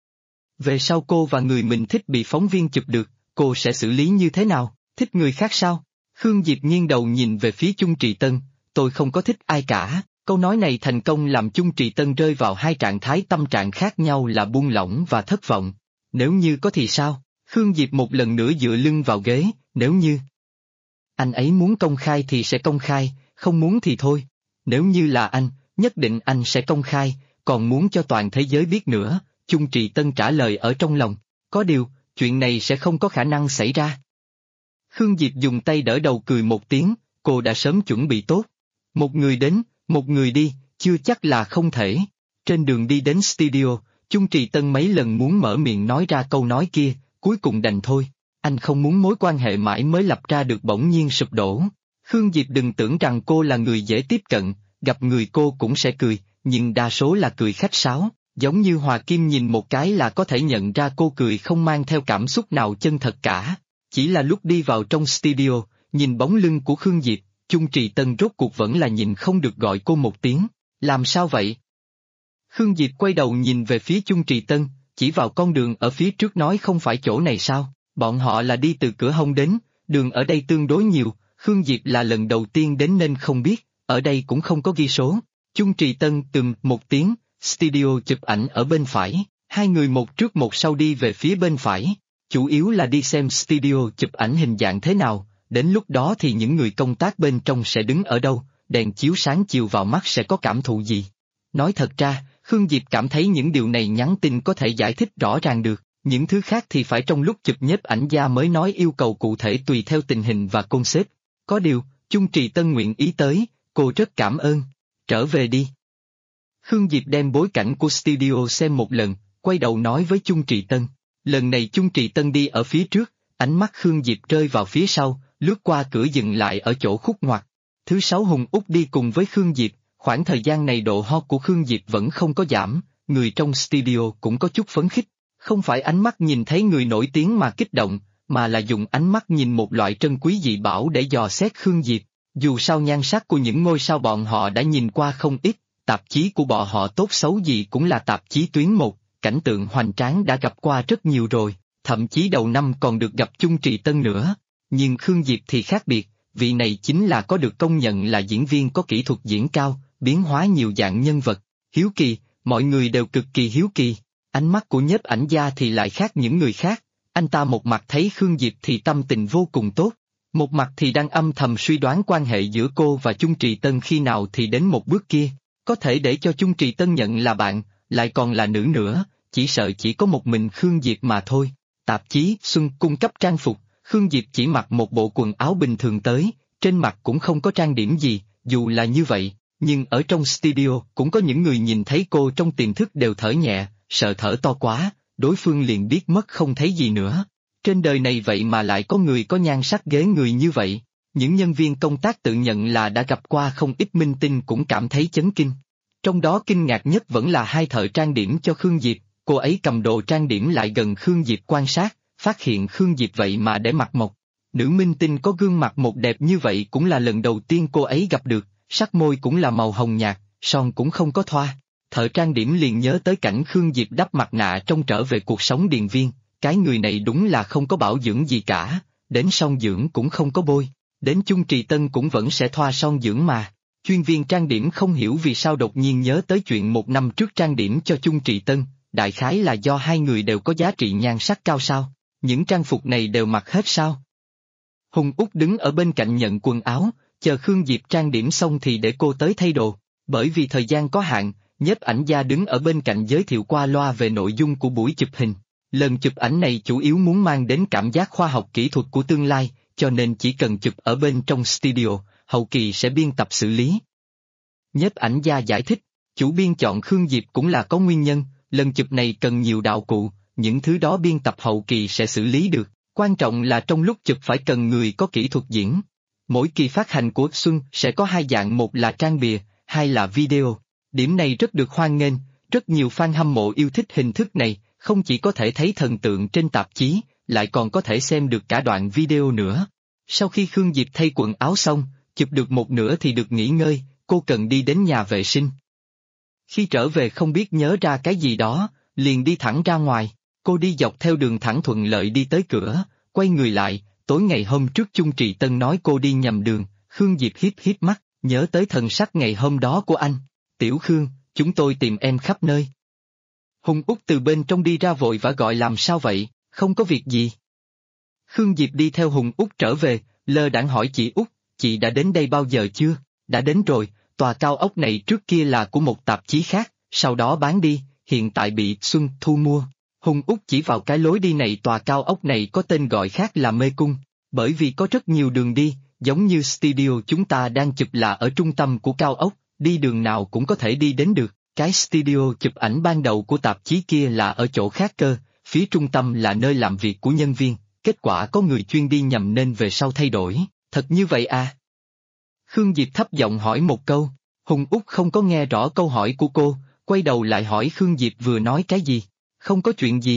về sau cô và người mình thích bị phóng viên chụp được, cô sẽ xử lý như thế nào? Thích người khác sao? Khương Diệp nghiêng đầu nhìn về phía Chung Trì Tân, tôi không có thích ai cả. Câu nói này thành công làm Chung Trì Tân rơi vào hai trạng thái tâm trạng khác nhau là buông lỏng và thất vọng. Nếu như có thì sao? Khương Diệp một lần nữa dựa lưng vào ghế, nếu như anh ấy muốn công khai thì sẽ công khai, không muốn thì thôi. Nếu như là anh, nhất định anh sẽ công khai, còn muốn cho toàn thế giới biết nữa, Chung Trì Tân trả lời ở trong lòng. Có điều, chuyện này sẽ không có khả năng xảy ra. Khương Diệp dùng tay đỡ đầu cười một tiếng, cô đã sớm chuẩn bị tốt. Một người đến, một người đi, chưa chắc là không thể. Trên đường đi đến studio, Chung Trì Tân mấy lần muốn mở miệng nói ra câu nói kia, cuối cùng đành thôi. Anh không muốn mối quan hệ mãi mới lập ra được bỗng nhiên sụp đổ. Khương Diệp đừng tưởng rằng cô là người dễ tiếp cận, gặp người cô cũng sẽ cười, nhưng đa số là cười khách sáo, giống như Hòa Kim nhìn một cái là có thể nhận ra cô cười không mang theo cảm xúc nào chân thật cả. Chỉ là lúc đi vào trong studio, nhìn bóng lưng của Khương Diệp, Chung Trì Tân rốt cuộc vẫn là nhìn không được gọi cô một tiếng, làm sao vậy? Khương Diệp quay đầu nhìn về phía Chung Trì Tân, chỉ vào con đường ở phía trước nói không phải chỗ này sao, bọn họ là đi từ cửa hông đến, đường ở đây tương đối nhiều, Khương Diệp là lần đầu tiên đến nên không biết, ở đây cũng không có ghi số. Chung Trì Tân một tiếng, studio chụp ảnh ở bên phải, hai người một trước một sau đi về phía bên phải, chủ yếu là đi xem studio chụp ảnh hình dạng thế nào, đến lúc đó thì những người công tác bên trong sẽ đứng ở đâu, đèn chiếu sáng chiếu vào mắt sẽ có cảm thụ gì. Nói thật ra, Khương Diệp cảm thấy những điều này nhắn tin có thể giải thích rõ ràng được, những thứ khác thì phải trong lúc chụp nhiếp ảnh gia mới nói yêu cầu cụ thể tùy theo tình hình và concept. Có điều, Chung Trì Tân nguyện ý tới, cô rất cảm ơn. Trở về đi. Khương Diệp đem bối cảnh của studio xem một lần, quay đầu nói với Chung Trì Tân. Lần này Chung Trì Tân đi ở phía trước, ánh mắt Khương Diệp rơi vào phía sau, lướt qua cửa dừng lại ở chỗ khúc ngoặt. Thứ sáu Hùng Úc đi cùng với Khương Diệp, khoảng thời gian này độ hot của Khương Diệp vẫn không có giảm, người trong studio cũng có chút phấn khích. Không phải ánh mắt nhìn thấy người nổi tiếng mà kích động, mà là dùng ánh mắt nhìn một loại trân quý dị bảo để dò xét Khương Diệp. Dù sao nhan sắc của những ngôi sao bọn họ đã nhìn qua không ít, tạp chí của bọn họ tốt xấu gì cũng là tạp chí tuyến một, cảnh tượng hoành tráng đã gặp qua rất nhiều rồi, thậm chí đầu năm còn được gặp Chung Trì Tân nữa. Nhưng Khương Diệp thì khác biệt, vị này chính là có được công nhận là diễn viên có kỹ thuật diễn cao, biến hóa nhiều dạng nhân vật. Hiếu kỳ, mọi người đều cực kỳ hiếu kỳ. Ánh mắt của nhiếp ảnh gia thì lại khác những người khác, anh ta một mặt thấy Khương Diệp thì tâm tình vô cùng tốt, một mặt thì đang âm thầm suy đoán quan hệ giữa cô và Chung Trì Tân khi nào thì đến một bước kia, có thể để cho Chung Trì Tân nhận là bạn, lại còn là nữ nữa, chỉ sợ chỉ có một mình Khương Diệp mà thôi. Tạp chí Xuân cung cấp trang phục, Khương Diệp chỉ mặc một bộ quần áo bình thường tới, trên mặt cũng không có trang điểm gì, dù là như vậy, nhưng ở trong studio cũng có những người nhìn thấy cô trong tiềm thức đều thở nhẹ, sợ thở to quá, đối phương liền biết mất không thấy gì nữa. Trên đời này vậy mà lại có người có nhan sắc ghế người như vậy, những nhân viên công tác tự nhận là đã gặp qua không ít minh tinh cũng cảm thấy chấn kinh. Trong đó kinh ngạc nhất vẫn là hai thợ trang điểm cho Khương Diệp, cô ấy cầm đồ trang điểm lại gần Khương Diệp quan sát, phát hiện Khương Diệp vậy mà để mặt mộc. Nữ minh tinh có gương mặt một đẹp như vậy cũng là lần đầu tiên cô ấy gặp được, sắc môi cũng là màu hồng nhạt, son cũng không có thoa. Thợ trang điểm liền nhớ tới cảnh Khương Diệp đắp mặt nạ trong Trở Về Cuộc Sống Điền Viên, cái người này đúng là không có bảo dưỡng gì cả, đến son dưỡng cũng không có bôi, đến Chung Trì Tân cũng vẫn sẽ thoa son dưỡng mà. Chuyên viên trang điểm không hiểu vì sao đột nhiên nhớ tới chuyện một năm trước trang điểm cho Chung Trì Tân, đại khái là do hai người đều có giá trị nhan sắc cao sao, những trang phục này đều mặc hết sao. Hùng Úc đứng ở bên cạnh nhận quần áo, chờ Khương Diệp trang điểm xong thì để cô tới thay đồ, bởi vì thời gian có hạn, nhiếp ảnh gia đứng ở bên cạnh giới thiệu qua loa về nội dung của buổi chụp hình. Lần chụp ảnh này chủ yếu muốn mang đến cảm giác khoa học kỹ thuật của tương lai, cho nên chỉ cần chụp ở bên trong studio, hậu kỳ sẽ biên tập xử lý. Nhiếp ảnh gia giải thích, chủ biên chọn Khương Diệp cũng là có nguyên nhân, lần chụp này cần nhiều đạo cụ, những thứ đó biên tập hậu kỳ sẽ xử lý được, quan trọng là trong lúc chụp phải cần người có kỹ thuật diễn. Mỗi kỳ phát hành của Xuân sẽ có hai dạng, một là trang bìa, hai là video. Điểm này rất được hoan nghênh, rất nhiều fan hâm mộ yêu thích hình thức này, không chỉ có thể thấy thần tượng trên tạp chí, lại còn có thể xem được cả đoạn video nữa. Sau khi Khương Diệp thay quần áo xong, chụp được một nửa thì được nghỉ ngơi, cô cần đi đến nhà vệ sinh. Khi trở về không biết nhớ ra cái gì đó, liền đi thẳng ra ngoài. Cô đi dọc theo đường thẳng thuận lợi đi tới cửa, quay người lại, tối ngày hôm trước Chung Trì Tân nói cô đi nhầm đường, Khương Diệp híp híp mắt, nhớ tới thần sắc ngày hôm đó của anh. Tiểu Khương, chúng tôi tìm em khắp nơi. Hùng Út từ bên trong đi ra vội vã gọi làm sao vậy, không có việc gì. Khương Diệp đi theo Hùng Út trở về, lơ đãng hỏi chị Út, chị đã đến đây bao giờ chưa? Đã đến rồi, tòa cao ốc này trước kia là của một tạp chí khác, sau đó bán đi, hiện tại bị Xuân thu mua. Hùng Út chỉ vào cái lối đi này, tòa cao ốc này có tên gọi khác là Mê Cung, bởi vì có rất nhiều đường đi, giống như studio chúng ta đang chụp là ở trung tâm của cao ốc, đi đường nào cũng có thể đi đến được. Cái studio chụp ảnh ban đầu của tạp chí kia là ở chỗ khác cơ, phía trung tâm là nơi làm việc của nhân viên, kết quả có người chuyên đi nhầm nên về sau thay đổi, thật như vậy à? Khương Diệp thấp giọng hỏi một câu, Hùng Út không có nghe rõ câu hỏi của cô, quay đầu lại hỏi Khương Diệp vừa nói cái gì, không có chuyện gì.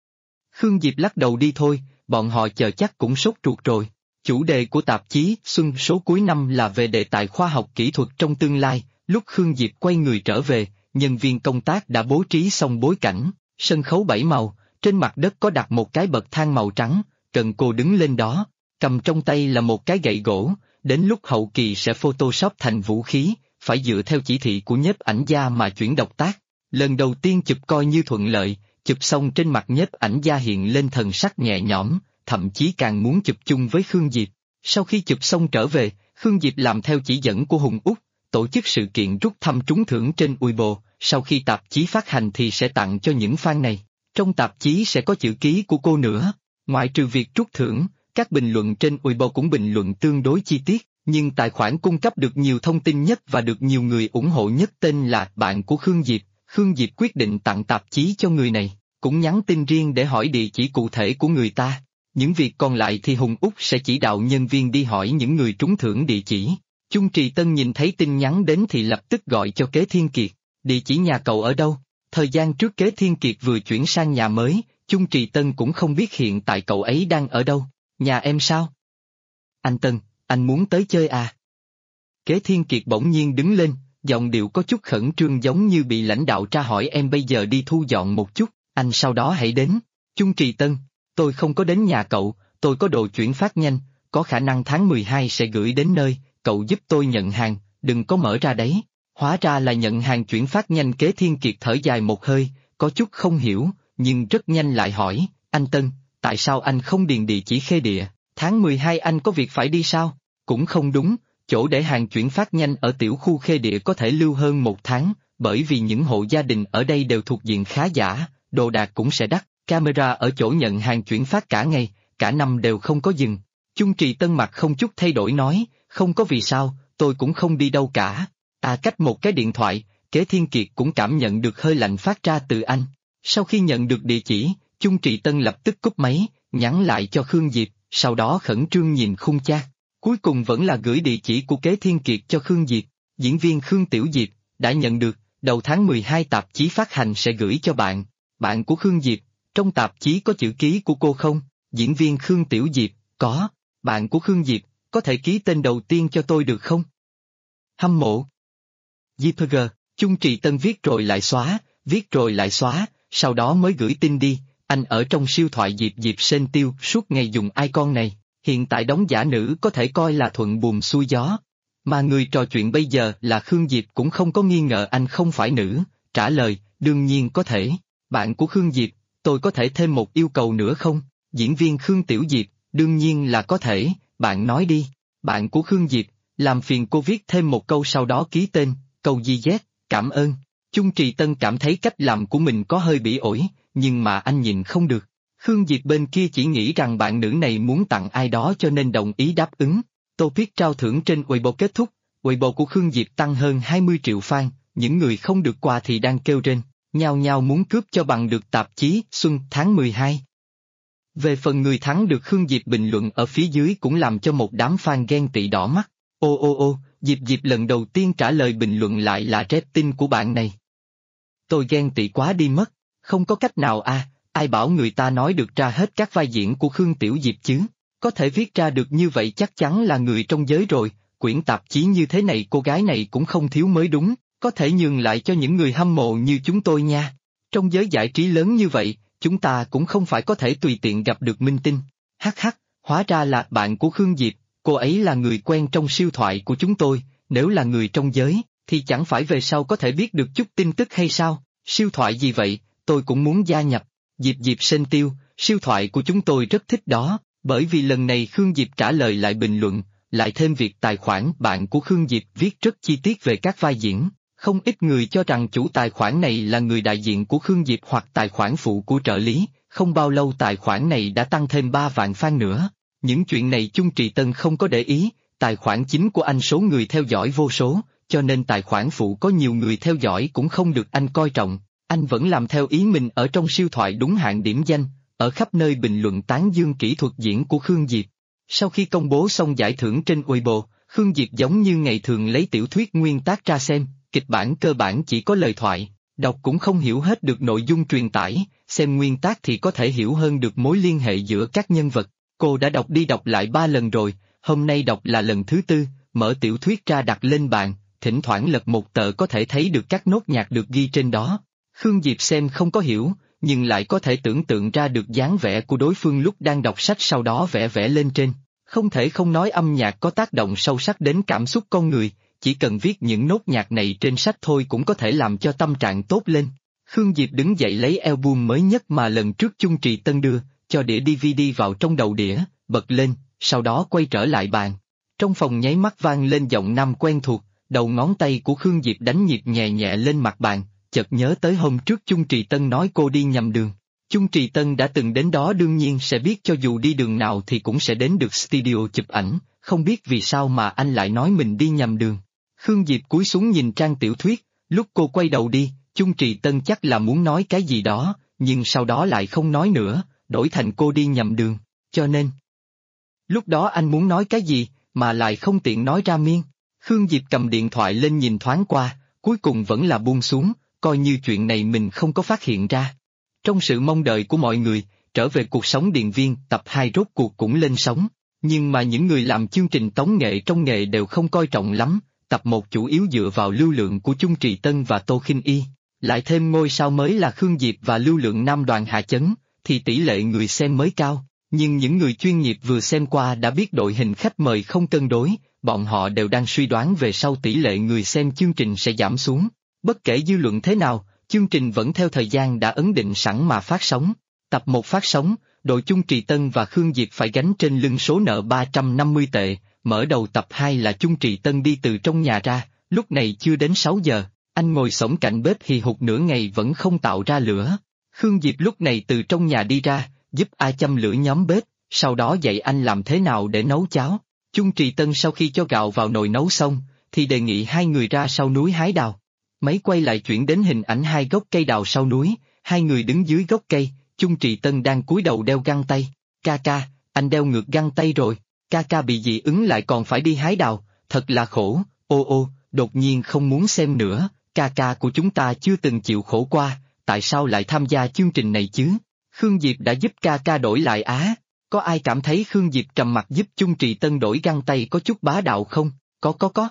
Khương Diệp lắc đầu đi thôi, bọn họ chờ chắc cũng sốt ruột rồi. Chủ đề của tạp chí Xuân số cuối năm là về đề tài khoa học kỹ thuật trong tương lai, lúc Khương Diệp quay người trở về, nhân viên công tác đã bố trí xong bối cảnh, sân khấu 7 màu, trên mặt đất có đặt một cái bậc thang màu trắng, cần cô đứng lên đó, cầm trong tay là một cái gậy gỗ, đến lúc hậu kỳ sẽ photoshop thành vũ khí, phải dựa theo chỉ thị của nhiếp ảnh gia mà chuyển động tác. Lần đầu tiên chụp coi như thuận lợi, chụp xong trên mặt nhiếp ảnh gia hiện lên thần sắc nhẹ nhõm, thậm chí càng muốn chụp chung với Khương Diệp. Sau khi chụp xong trở về, Khương Diệp làm theo chỉ dẫn của Hùng Út, tổ chức sự kiện rút thăm trúng thưởng trên Weibo, sau khi tạp chí phát hành thì sẽ tặng cho những fan này. Trong tạp chí sẽ có chữ ký của cô nữa. Ngoại trừ việc trút thưởng, các bình luận trên Weibo cũng bình luận tương đối chi tiết, nhưng tài khoản cung cấp được nhiều thông tin nhất và được nhiều người ủng hộ nhất tên là bạn của Khương Diệp. Khương Diệp quyết định tặng tạp chí cho người này, cũng nhắn tin riêng để hỏi địa chỉ cụ thể của người ta. Những việc còn lại thì Hùng Út sẽ chỉ đạo nhân viên đi hỏi những người trúng thưởng địa chỉ. Chung Trì Tân nhìn thấy tin nhắn đến thì lập tức gọi cho Kế Thiên Kiệt, địa chỉ nhà cậu ở đâu? Thời gian trước Kế Thiên Kiệt vừa chuyển sang nhà mới, Chung Trì Tân cũng không biết hiện tại cậu ấy đang ở đâu. Nhà em sao? Anh Tân, anh muốn tới chơi à? Kế Thiên Kiệt bỗng nhiên đứng lên, giọng điệu có chút khẩn trương giống như bị lãnh đạo tra hỏi em bây giờ đi thu dọn một chút, anh sau đó hãy đến. Chung Trì Tân, tôi không có đến nhà cậu, tôi có đồ chuyển phát nhanh, có khả năng tháng 12 sẽ gửi đến nơi, cậu giúp tôi nhận hàng, đừng có mở ra đấy. Hóa ra là nhận hàng chuyển phát nhanh. Kế Thiên Kiệt thở dài một hơi, có chút không hiểu, nhưng rất nhanh lại hỏi, anh Tân, tại sao anh không điền địa chỉ Khê Địa, tháng 12 anh có việc phải đi sao? Cũng không đúng, chỗ để hàng chuyển phát nhanh ở tiểu khu Khê Địa có thể lưu hơn 1 tháng, bởi vì những hộ gia đình ở đây đều thuộc diện khá giả, đồ đạc cũng sẽ đắt, camera ở chỗ nhận hàng chuyển phát cả ngày, cả năm đều không có dừng. Chung Trì Tân mặt không chút thay đổi nói, không có vì sao, tôi cũng không đi đâu cả. Cách một cái điện thoại, Kế Thiên Kiệt cũng cảm nhận được hơi lạnh phát ra từ anh. Sau khi nhận được địa chỉ, Chung Trì Tân lập tức cúp máy, nhắn lại cho Khương Diệp, sau đó khẩn trương nhìn khung chat. Cuối cùng vẫn là gửi địa chỉ của Kế Thiên Kiệt cho Khương Diệp. Diễn viên Khương Tiểu Diệp, đã nhận được, đầu tháng 12 tạp chí phát hành sẽ gửi cho bạn. Bạn của Khương Diệp, trong tạp chí có chữ ký của cô không? Diễn viên Khương Tiểu Diệp, có. Bạn của Khương Diệp, có thể ký tên đầu tiên cho tôi được không? Hâm mộ. JPG, Chung Trì Tân viết rồi lại xóa, sau đó mới gửi tin đi, anh ở trong siêu thoại Diệp Sên Tiêu suốt ngày dùng icon này, hiện tại đóng giả nữ có thể coi là thuận buồm xuôi gió. Mà người trò chuyện bây giờ là Khương Diệp cũng không có nghi ngờ anh không phải nữ, trả lời, đương nhiên có thể. Bạn của Khương Diệp, tôi có thể thêm một yêu cầu nữa không? Diễn viên Khương Tiểu Diệp, đương nhiên là có thể, bạn nói đi. Bạn của Khương Diệp, làm phiền cô viết thêm một câu sau đó ký tên, câu GZ, cảm ơn. Chung Trì Tân cảm thấy cách làm của mình có hơi bị ổi, nhưng mà anh nhìn không được. Khương Diệp bên kia chỉ nghĩ rằng bạn nữ này muốn tặng ai đó cho nên đồng ý đáp ứng. Topic trao thưởng trên Weibo kết thúc, Weibo của Khương Diệp tăng hơn 20 triệu fan, những người không được quà thì đang kêu rên, nhao nhao muốn cướp cho bằng được tạp chí Xuân tháng 12. Về phần người thắng được Khương Diệp bình luận ở phía dưới cũng làm cho một đám fan ghen tị đỏ mắt. Ô, Diệp lần đầu tiên trả lời bình luận lại là rep tin của bạn này. Tôi ghen tị quá đi mất, không có cách nào ai bảo người ta nói được ra hết các vai diễn của Khương Tiểu Diệp chứ, có thể viết ra được như vậy chắc chắn là người trong giới rồi, quyển tạp chí như thế này cô gái này cũng không thiếu mới đúng, Có thể nhường lại cho những người hâm mộ như chúng tôi nha. Trong giới giải trí lớn như vậy, chúng ta cũng không phải có thể tùy tiện gặp được minh tinh. Hắc hắc, hóa ra là bạn của Khương Diệp, cô ấy là người quen trong siêu thoại của chúng tôi, nếu là người trong giới, thì chẳng phải về sau có thể biết được chút tin tức hay sao? Siêu thoại gì vậy, tôi cũng muốn gia nhập. Diệp Diệp Sên Tiêu, siêu thoại của chúng tôi rất thích đó, bởi vì lần này Khương Diệp trả lời lại bình luận, lại thêm việc tài khoản bạn của Khương Diệp viết rất chi tiết về các vai diễn. Không ít người cho rằng chủ tài khoản này là người đại diện của Khương Diệp hoặc tài khoản phụ của trợ lý, không bao lâu tài khoản này đã tăng thêm 3 vạn fan nữa. Những chuyện này Chung Trì Tân không có để ý, tài khoản chính của anh số người theo dõi vô số, cho nên tài khoản phụ có nhiều người theo dõi cũng không được anh coi trọng. Anh vẫn làm theo ý mình ở trong siêu thoại đúng hạn điểm danh, ở khắp nơi bình luận tán dương kỹ thuật diễn của Khương Diệp. Sau khi công bố xong giải thưởng trên Weibo, Khương Diệp giống như ngày thường lấy tiểu thuyết nguyên tác ra xem, kịch bản cơ bản chỉ có lời thoại, đọc cũng không hiểu hết được nội dung truyền tải, xem nguyên tác thì có thể hiểu hơn được mối liên hệ giữa các nhân vật. Cô đã đọc đi đọc lại 3 lần rồi, hôm nay đọc là lần thứ 4, mở tiểu thuyết ra đặt lên bàn, thỉnh thoảng lật một tờ có thể thấy được các nốt nhạc được ghi trên đó. Khương Diệp xem không có hiểu, nhưng lại có thể tưởng tượng ra được dáng vẻ của đối phương lúc đang đọc sách sau đó vẽ lên trên. Không thể không nói âm nhạc có tác động sâu sắc đến cảm xúc con người, chỉ cần viết những nốt nhạc này trên sách thôi cũng có thể làm cho tâm trạng tốt lên. Khương Diệp đứng dậy lấy album mới nhất mà lần trước Chung Trì Tân đưa, cho đĩa DVD vào trong đầu đĩa, bật lên, sau đó quay trở lại bàn. Trong phòng nháy mắt vang lên giọng nam quen thuộc, đầu ngón tay của Khương Diệp đánh nhịp nhẹ nhẹ lên mặt bàn, chợt nhớ tới hôm trước Chung Trì Tân nói cô đi nhầm đường. Chung Trì Tân đã từng đến đó đương nhiên sẽ biết cho dù đi đường nào thì cũng sẽ đến được studio chụp ảnh, không biết vì sao mà anh lại nói mình đi nhầm đường. Khương Diệp cúi xuống nhìn trang tiểu thuyết, lúc cô quay đầu đi, Chung Trì Tân chắc là muốn nói cái gì đó, nhưng sau đó lại không nói nữa, đổi thành cô đi nhầm đường, cho nên... Lúc đó anh muốn nói cái gì, mà lại không tiện nói ra miên. Khương Diệp cầm điện thoại lên nhìn thoáng qua, cuối cùng vẫn là buông xuống, coi như chuyện này mình không có phát hiện ra. Trong sự mong đợi của mọi người, trở về cuộc sống điện viên tập 2 rốt cuộc cũng lên sóng, nhưng mà những người làm chương trình tống nghệ trong nghề đều không coi trọng lắm, tập 1 chủ yếu dựa vào lưu lượng của Chung Trì Tân và Tô Khinh Y, lại thêm ngôi sao mới là Khương Diệp và lưu lượng nam đoàn Hạ Chấn, thì tỷ lệ người xem mới cao, nhưng những người chuyên nghiệp vừa xem qua đã biết đội hình khách mời không cân đối, bọn họ đều đang suy đoán về sau tỷ lệ người xem chương trình sẽ giảm xuống. Bất kể dư luận thế nào, chương trình vẫn theo thời gian đã ấn định sẵn mà phát sóng. Tập 1 phát sóng, đội Chung Trì Tân và Khương Diệp phải gánh trên lưng số nợ 350 tệ, mở đầu tập 2 là Chung Trì Tân đi từ trong nhà ra, lúc này chưa đến 6 giờ, anh ngồi xổm cạnh bếp hì hục nửa ngày vẫn không tạo ra lửa. Khương Diệp lúc này từ trong nhà đi ra, giúp ai châm lửa nhóm bếp, sau đó dạy anh làm thế nào để nấu cháo. Chung Trì Tân sau khi cho gạo vào nồi nấu xong, thì đề nghị hai người ra sau núi hái đào. Máy quay lại chuyển đến hình ảnh 2 gốc cây đào sau núi, hai người đứng dưới gốc cây, Chung Trì Tân đang cúi đầu đeo găng tay. Ca ca, anh đeo ngược găng tay rồi, ca ca bị dị ứng lại còn phải đi hái đào, thật là khổ, ô, đột nhiên không muốn xem nữa, ca ca của chúng ta chưa từng chịu khổ qua, tại sao lại tham gia chương trình này chứ? Khương Diệp đã giúp ca ca đổi lại á, có ai cảm thấy Khương Diệp trầm mặc giúp Chung Trì Tân đổi găng tay có chút bá đạo không? Có.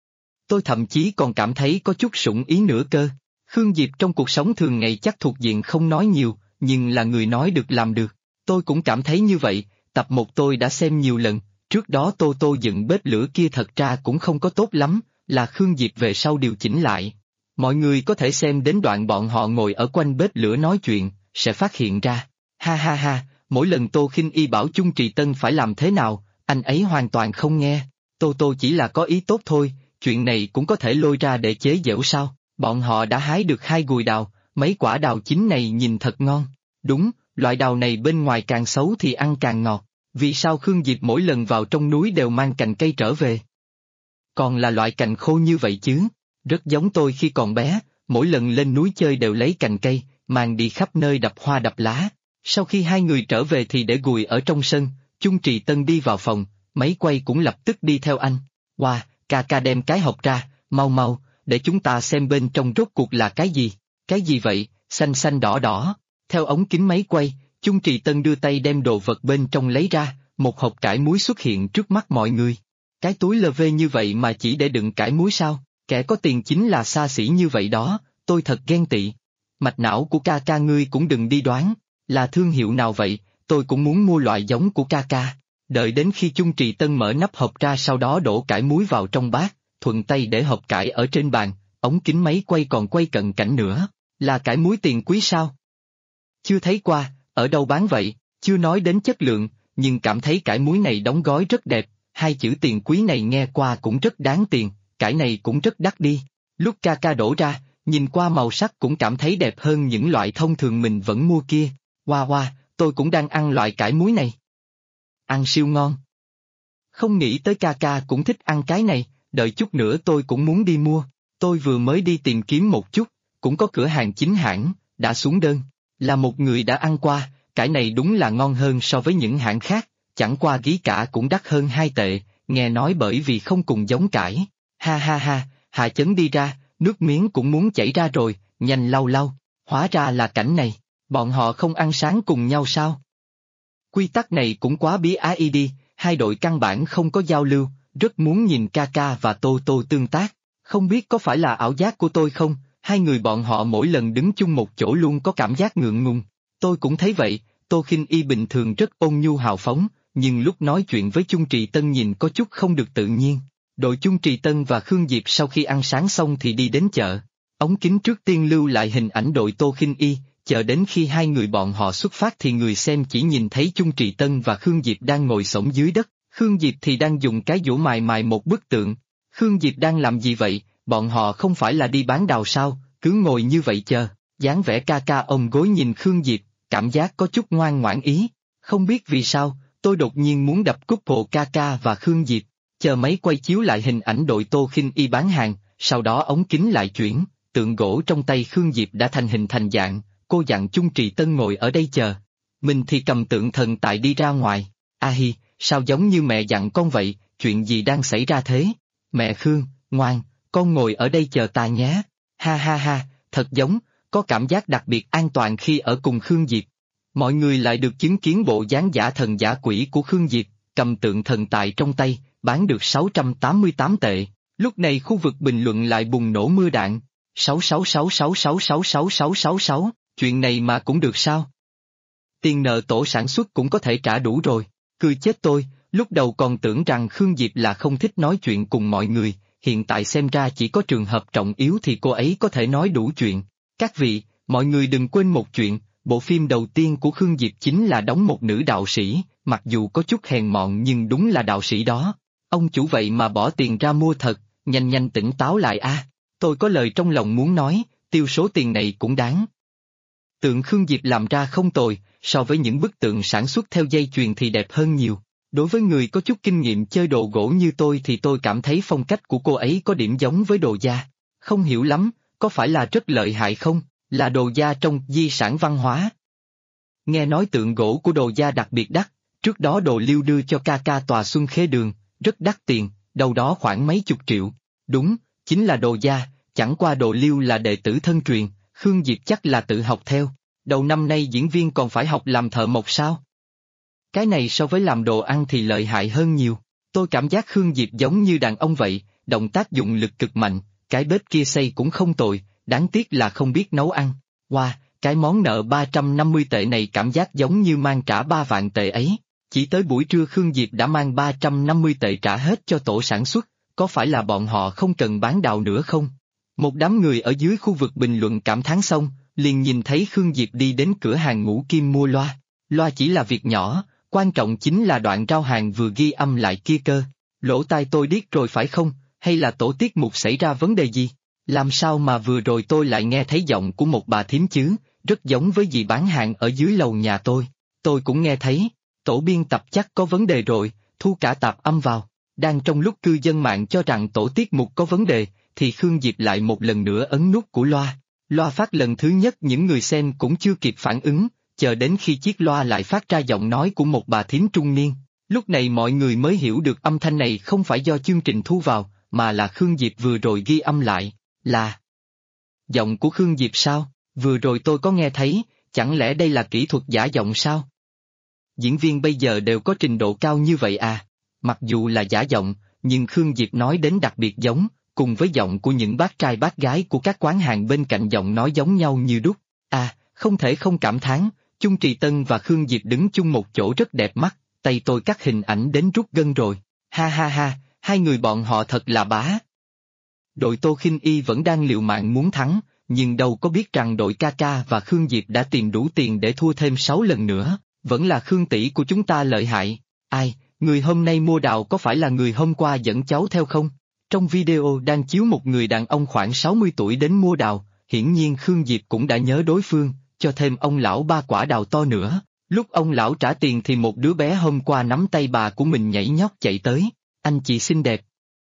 Tôi thậm chí còn cảm thấy có chút sủng ý nữa cơ. Khương Diệp trong cuộc sống thường ngày chắc thuộc diện không nói nhiều, nhưng là người nói được làm được. Tôi cũng cảm thấy như vậy, tập 1 tôi đã xem nhiều lần, trước đó Tô dựng bếp lửa kia thật ra cũng không có tốt lắm, là Khương Diệp về sau điều chỉnh lại. Mọi người có thể xem đến đoạn bọn họ ngồi ở quanh bếp lửa nói chuyện, sẽ phát hiện ra. Ha, mỗi lần Tô Khinh Y bảo Chung Trì Tân phải làm thế nào, anh ấy hoàn toàn không nghe. Tô chỉ là có ý tốt thôi, chuyện này cũng có thể lôi ra để chế giễu sao? Bọn họ đã hái được 2 gùi đào, mấy quả đào chín này nhìn thật ngon. Đúng, loại đào này bên ngoài càng xấu thì ăn càng ngọt. Vì sao Khương Diệp mỗi lần vào trong núi đều mang cành cây trở về? Còn là loại cành khô như vậy chứ? Rất giống tôi khi còn bé, mỗi lần lên núi chơi đều lấy cành cây, mang đi khắp nơi đập hoa đập lá. Sau khi hai người trở về thì để gùi ở trong sân, Chung Trì Tân đi vào phòng, máy quay cũng lập tức đi theo anh. Wow, ca đem cái hộp ra, mau, để chúng ta xem bên trong rốt cuộc là cái gì. Cái gì vậy, xanh đỏ. Theo ống kính máy quay, Chung Trì Tân đưa tay đem đồ vật bên trong lấy ra, một hộp cải muối xuất hiện trước mắt mọi người. Cái túi lơ vê như vậy mà chỉ để đựng cải muối sao? Kẻ có tiền chính là xa xỉ như vậy đó, tôi thật ghen tị. Mạch não của ca ca ngươi cũng đừng đi đoán, là thương hiệu nào vậy, tôi cũng muốn mua loại giống của ca ca. Đợi đến khi Chung Trì Tân mở nắp hộp ra sau đó đổ cải muối vào trong bát, thuận tay để hộp cải ở trên bàn, ống kính máy quay còn quay cận cảnh nữa. Là cải muối tiền quý sao? Chưa thấy qua, ở đâu bán vậy, chưa nói đến chất lượng, nhưng cảm thấy cải muối này đóng gói rất đẹp, hai chữ tiền quý này nghe qua cũng rất đáng tiền, cải này cũng rất đắt đi. Lúc ca ca đổ ra, nhìn qua màu sắc cũng cảm thấy đẹp hơn những loại thông thường mình vẫn mua kia. Hoa hoa, tôi cũng đang ăn loại cải muối này. Ăn siêu ngon. Không nghĩ tới ca ca cũng thích ăn cái này, đợi chút nữa tôi cũng muốn đi mua. Tôi vừa mới đi tìm kiếm một chút, cũng có cửa hàng chính hãng, đã xuống đơn. Là một người đã ăn qua, cải này đúng là ngon hơn so với những hãng khác, chẳng qua ký cả cũng đắt hơn 2 tệ, nghe nói bởi vì không cùng giống cải. Ha ha ha, Hạ Chấn đi ra, nước miếng cũng muốn chảy ra rồi, nhanh lau lau, hóa ra là cảnh này, bọn họ không ăn sáng cùng nhau sao? Quy tắc này cũng quá bí ái đi, hai đội căn bản không có giao lưu, rất muốn nhìn Kaka và Tô Tô tương tác, không biết có phải là ảo giác của tôi không, hai người bọn họ mỗi lần đứng chung một chỗ luôn có cảm giác ngượng ngùng, tôi cũng thấy vậy, Tô Khinh Y bình thường rất ôn nhu hào phóng, nhưng lúc nói chuyện với Chung Trì Tân nhìn có chút không được tự nhiên. Đội Chung Trì Tân và Khương Diệp sau khi ăn sáng xong thì đi đến chợ, ống kính trước tiên lưu lại hình ảnh đội Tô Khinh Y, chờ đến khi hai người bọn họ xuất phát thì người xem chỉ nhìn thấy Chung Trì Tân và Khương Diệp đang ngồi xổm dưới đất, Khương Diệp thì đang dùng cái giũa mài mài một bức tượng. Khương Diệp đang làm gì vậy, bọn họ không phải là đi bán đào sao, cứ ngồi như vậy chờ, dáng vẻ ca ca ôm gối nhìn Khương Diệp, cảm giác có chút ngoan ngoãn ý, không biết vì sao, tôi đột nhiên muốn đập cúp bộ ca ca và Khương Diệp. Chờ máy quay chiếu lại hình ảnh đội Tô Khinh Y bán hàng, sau đó ống kính lại chuyển, tượng gỗ trong tay Khương Diệp đã thành hình thành dạng, cô dặn Chung Trì Tân ngồi ở đây chờ. Mình thì cầm tượng thần tại đi ra ngoài, hi, sao giống như mẹ dặn con vậy, chuyện gì đang xảy ra thế? Mẹ Khương, ngoan, con ngồi ở đây chờ ta nhé. Ha ha ha, thật giống, có cảm giác đặc biệt an toàn khi ở cùng Khương Diệp. Mọi người lại được chứng kiến bộ dáng giả thần giả quỷ của Khương Diệp, cầm tượng thần tài trong tay, bán được 688 tệ. Lúc này khu vực bình luận lại bùng nổ mưa đạn. 666666666, chuyện này mà cũng được sao? Tiền nợ tổ sản xuất cũng có thể trả đủ rồi. Cười chết tôi, lúc đầu còn tưởng rằng Khương Diệp là không thích nói chuyện cùng mọi người, hiện tại xem ra chỉ có trường hợp trọng yếu thì cô ấy có thể nói đủ chuyện. Các vị, mọi người đừng quên một chuyện, bộ phim đầu tiên của Khương Diệp chính là đóng một nữ đạo sĩ, mặc dù có chút hèn mọn nhưng đúng là đạo sĩ đó. Ông chủ vậy mà bỏ tiền ra mua thật, nhanh nhanh tỉnh táo lại a. Tôi có lời trong lòng muốn nói, tiêu số tiền này cũng đáng. Tượng Khương Diệp làm ra không tồi, so với những bức tượng sản xuất theo dây chuyền thì đẹp hơn nhiều. Đối với người có chút kinh nghiệm chơi đồ gỗ như tôi thì tôi cảm thấy phong cách của cô ấy có điểm giống với đồ gia. Không hiểu lắm, có phải là rất lợi hại không, là đồ gia trong di sản văn hóa. Nghe nói tượng gỗ của đồ gia đặc biệt đắt, trước đó Đồ Liêu đưa cho ca ca tòa Xuân Khê Đường, rất đắt tiền, đâu đó khoảng mấy chục triệu. Đúng, chính là đồ gia, chẳng qua Đồ Liêu là đệ tử thân truyền, Khương Diệp chắc là tự học theo. Đầu năm nay diễn viên còn phải học làm thợ mộc sao? Cái này so với làm đồ ăn thì lợi hại hơn nhiều. Tôi cảm giác Khương Diệp giống như đàn ông vậy, động tác dụng lực cực mạnh, cái bếp kia xây cũng không tồi, đáng tiếc là không biết nấu ăn. Wow, cái món nợ 350 tệ này cảm giác giống như mang trả 3 vạn tệ ấy. Chỉ tới buổi trưa Khương Diệp đã mang 350 tệ trả hết cho tổ sản xuất, có phải là bọn họ không cần bán đào nữa không? Một đám người ở dưới khu vực bình luận cảm thán xong, liền nhìn thấy Khương Diệp đi đến cửa hàng Ngũ Kim mua loa. Loa chỉ là việc nhỏ, quan trọng chính là đoạn rao hàng vừa ghi âm lại kia cơ. Lỗ tai tôi điếc rồi phải không, hay là tổ tiết mục xảy ra vấn đề gì? Làm sao mà vừa rồi tôi lại nghe thấy giọng của một bà thím chứ, rất giống với dì bán hàng ở dưới lầu nhà tôi cũng nghe thấy. Tổ biên tập chắc có vấn đề rồi, thu cả tạp âm vào. Đang trong lúc cư dân mạng cho rằng tổ tiết mục có vấn đề, thì Khương Diệp lại một lần nữa ấn nút của loa. Loa phát lần thứ nhất những người xem cũng chưa kịp phản ứng, chờ đến khi chiếc loa lại phát ra giọng nói của một bà thím trung niên. Lúc này mọi người mới hiểu được âm thanh này không phải do chương trình thu vào, mà là Khương Diệp vừa rồi ghi âm lại. Là giọng của Khương Diệp sao? Vừa rồi tôi có nghe thấy, chẳng lẽ đây là kỹ thuật giả giọng sao? Diễn viên bây giờ đều có trình độ cao như vậy à? Mặc dù là giả giọng, nhưng Khương Diệp nói đến đặc biệt giống, cùng với giọng của những bác trai bác gái của các quán hàng bên cạnh giọng nói giống nhau như đúc. À, không thể không cảm thán, Chung Trì Tân và Khương Diệp đứng chung một chỗ rất đẹp mắt, tay tôi cắt hình ảnh đến rút gân rồi. Ha ha ha, hai người bọn họ thật là bá. Đội Tô Khinh Y vẫn đang liều mạng muốn thắng, nhưng đâu có biết rằng đội Kaka và Khương Diệp đã tìm đủ tiền để thua thêm 6 lần nữa, vẫn là Khương tỷ của chúng ta lợi hại. Ai, người hôm nay mua đào có phải là người hôm qua dẫn cháu theo không? Trong video đang chiếu một người đàn ông khoảng 60 tuổi đến mua đào, hiển nhiên Khương Diệp cũng đã nhớ đối phương, cho thêm ông lão 3 quả đào to nữa. Lúc ông lão trả tiền thì một đứa bé hôm qua nắm tay bà của mình nhảy nhót chạy tới. Anh chị xinh đẹp.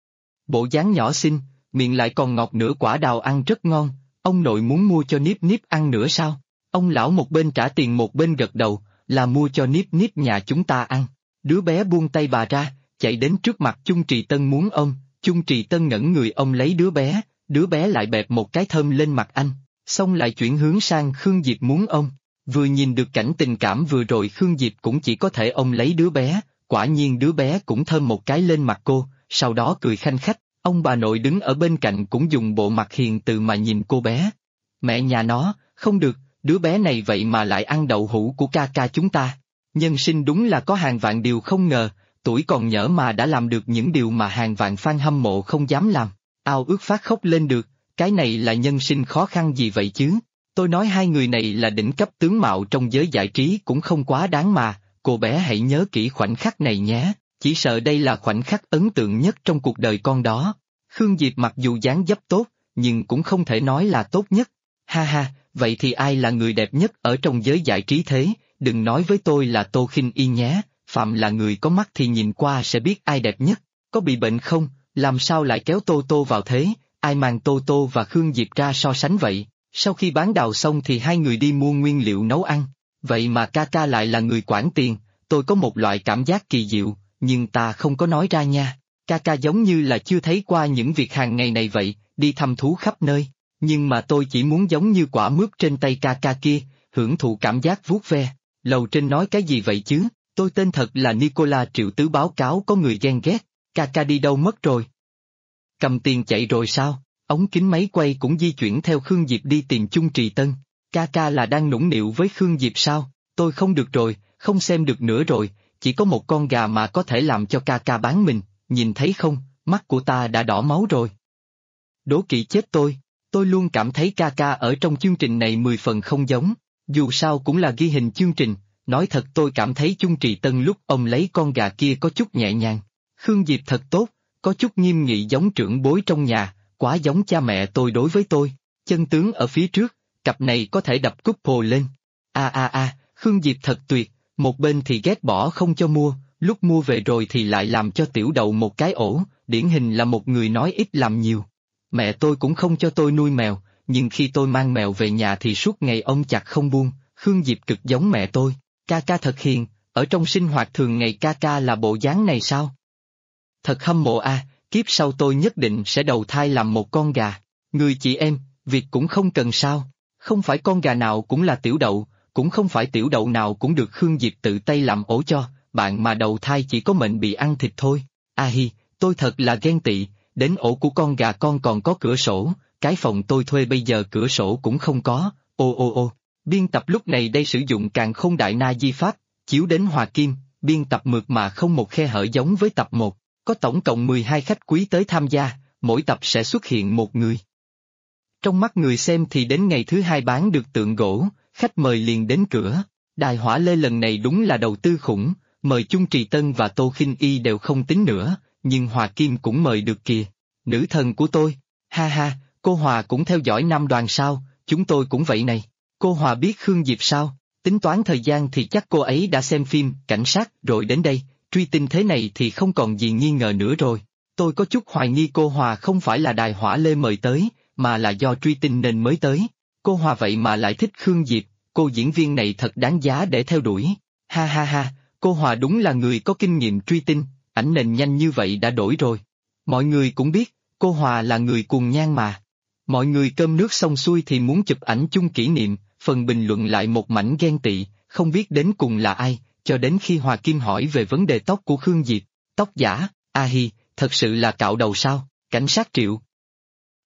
Bộ dáng nhỏ xinh, miệng lại còn ngọt nữa, quả đào ăn rất ngon, ông nội muốn mua cho Niếp Niếp ăn nữa sao? Ông lão một bên trả tiền một bên gật đầu, là mua cho Niếp Niếp nhà chúng ta ăn. Đứa bé buông tay bà ra, chạy đến trước mặt Chung Trì Tân muốn ôm, Chung Trì Tân ngẩng người ôm lấy đứa bé lại bẹp một cái thơm lên mặt anh, xong lại chuyển hướng sang Khương Diệp muốn ôm. Vừa nhìn được cảnh tình cảm vừa rồi Khương Diệp cũng chỉ có thể ôm lấy đứa bé, quả nhiên đứa bé cũng thơm một cái lên mặt cô, sau đó cười khanh khách, ông bà nội đứng ở bên cạnh cũng dùng bộ mặt hiền từ mà nhìn cô bé. Mẹ nhà nó, không được, đứa bé này vậy mà lại ăn đậu hũ của Kaka chúng ta. Nhân sinh đúng là có hàng vạn điều không ngờ, tuổi còn nhỏ mà đã làm được những điều mà hàng vạn fan hâm mộ không dám làm. Ao ước phát khóc lên được, cái này là nhân sinh khó khăn gì vậy chứ? Tôi nói hai người này là đỉnh cấp tướng mạo trong giới giải trí cũng không quá đáng mà, cô bé hãy nhớ kỹ khoảnh khắc này nhé, chỉ sợ đây là khoảnh khắc ấn tượng nhất trong cuộc đời con đó. Khương Diệp mặc dù dáng dấp tốt, nhưng cũng không thể nói là tốt nhất. Ha ha, vậy thì ai là người đẹp nhất ở trong giới giải trí thế? Đừng nói với tôi là Tô Khinh Y nhé, phạm là người có mắt thì nhìn qua sẽ biết ai đẹp nhất. Có bị bệnh không? Làm sao lại kéo Tô Tô vào thế? Ai mang Tô Tô và Khương Diệp ra so sánh vậy? Sau khi bán đào xong thì hai người đi mua nguyên liệu nấu ăn. Vậy mà Kaka lại là người quản tiền, tôi có một loại cảm giác kỳ diệu, nhưng ta không có nói ra nha. Kaka giống như là chưa thấy qua những việc hàng ngày này vậy, đi thăm thú khắp nơi. Nhưng mà tôi chỉ muốn giống như quả mướp trên tay Kaka kia, hưởng thụ cảm giác vuốt ve. Lầu trên nói cái gì vậy chứ? Tôi tên thật là Nicola Triệu Tứ báo cáo có người ghen ghét. Kaka đi đâu mất rồi? Cầm tiền chạy rồi sao? Ống kính máy quay cũng di chuyển theo Khương Diệp đi tìm Chung Trì Tân. Kaka là đang nũng nịu với Khương Diệp sao? Tôi không được rồi, không xem được nữa rồi, chỉ có một con gà mà có thể làm cho Kaka bán mình, nhìn thấy không, mắt của ta đã đỏ máu rồi. Đố kỵ chết tôi luôn cảm thấy Kaka ở trong chương trình này 10 phần không giống, dù sao cũng là ghi hình chương trình, nói thật tôi cảm thấy Chung Trì Tân lúc ông lấy con gà kia có chút nhẹ nhàng. Khương Diệp thật tốt, có chút nghiêm nghị giống trưởng bối trong nhà, quá giống cha mẹ tôi đối với tôi, chân tướng ở phía trước, cặp này có thể đập cúp couple lên. Khương Diệp thật tuyệt, một bên thì ghét bỏ không cho mua, lúc mua về rồi thì lại làm cho tiểu đậu một cái ổ, điển hình là một người nói ít làm nhiều. Mẹ tôi cũng không cho tôi nuôi mèo, nhưng khi tôi mang mèo về nhà thì suốt ngày ôm chặt không buông. Khương Diệp cực giống mẹ tôi, Kaka thật hiền, ở trong sinh hoạt thường ngày Kaka là bộ dáng này sao? Thật hâm mộ kiếp sau tôi nhất định sẽ đầu thai làm một con gà. Người chị em, việc cũng không cần sao, không phải con gà nào cũng là tiểu đậu, cũng không phải tiểu đậu nào cũng được Khương Diệp tự tay làm ổ cho, bạn mà đầu thai chỉ có mệnh bị ăn thịt thôi. Tôi thật là ghen tị, đến ổ của con gà con còn có cửa sổ, cái phòng tôi thuê bây giờ cửa sổ cũng không có, Biên tập lúc này đây sử dụng càn khôn đại na di pháp, chiếu đến hòa kim, biên tập mượt mà không một khe hở giống với tập 1, có tổng cộng 12 khách quý tới tham gia, mỗi tập sẽ xuất hiện một người. Trong mắt người xem thì đến ngày thứ 2 bán được tượng gỗ, khách mời liền đến cửa. Đài Hỏa Lê lần này đúng là đầu tư khủng, mời Chung Trì Tân và Tô Khinh Y đều không tính nữa, nhưng Hòa Kim cũng mời được kìa. Nữ thần của tôi, cô Hòa cũng theo dõi nam đoàn sao, chúng tôi cũng vậy này. Cô Hòa biết Khương Diệp sao, tính toán thời gian thì chắc cô ấy đã xem phim Cảnh sát rồi đến đây, truy tinh thế này thì không còn gì nghi ngờ nữa rồi. Tôi có chút hoài nghi cô Hòa không phải là Đài Hỏa Lê mời tới, mà là do truy tinh nên mới tới. Cô Hòa vậy mà lại thích Khương Diệp, cô diễn viên này thật đáng giá để theo đuổi. Cô Hòa đúng là người có kinh nghiệm truy tinh, ảnh nền nhanh như vậy đã đổi rồi. Mọi người cũng biết, cô Hòa là người cuồng nhan mà. Mọi người cơm nước xong xuôi thì muốn chụp ảnh chung kỷ niệm, phần bình luận lại một mảnh ghen tị, không biết đến cùng là ai, cho đến khi Hòa Kim hỏi về vấn đề tóc của Khương Diệp. Tóc giả, thật sự là cạo đầu sao? Cảnh sát Triệu.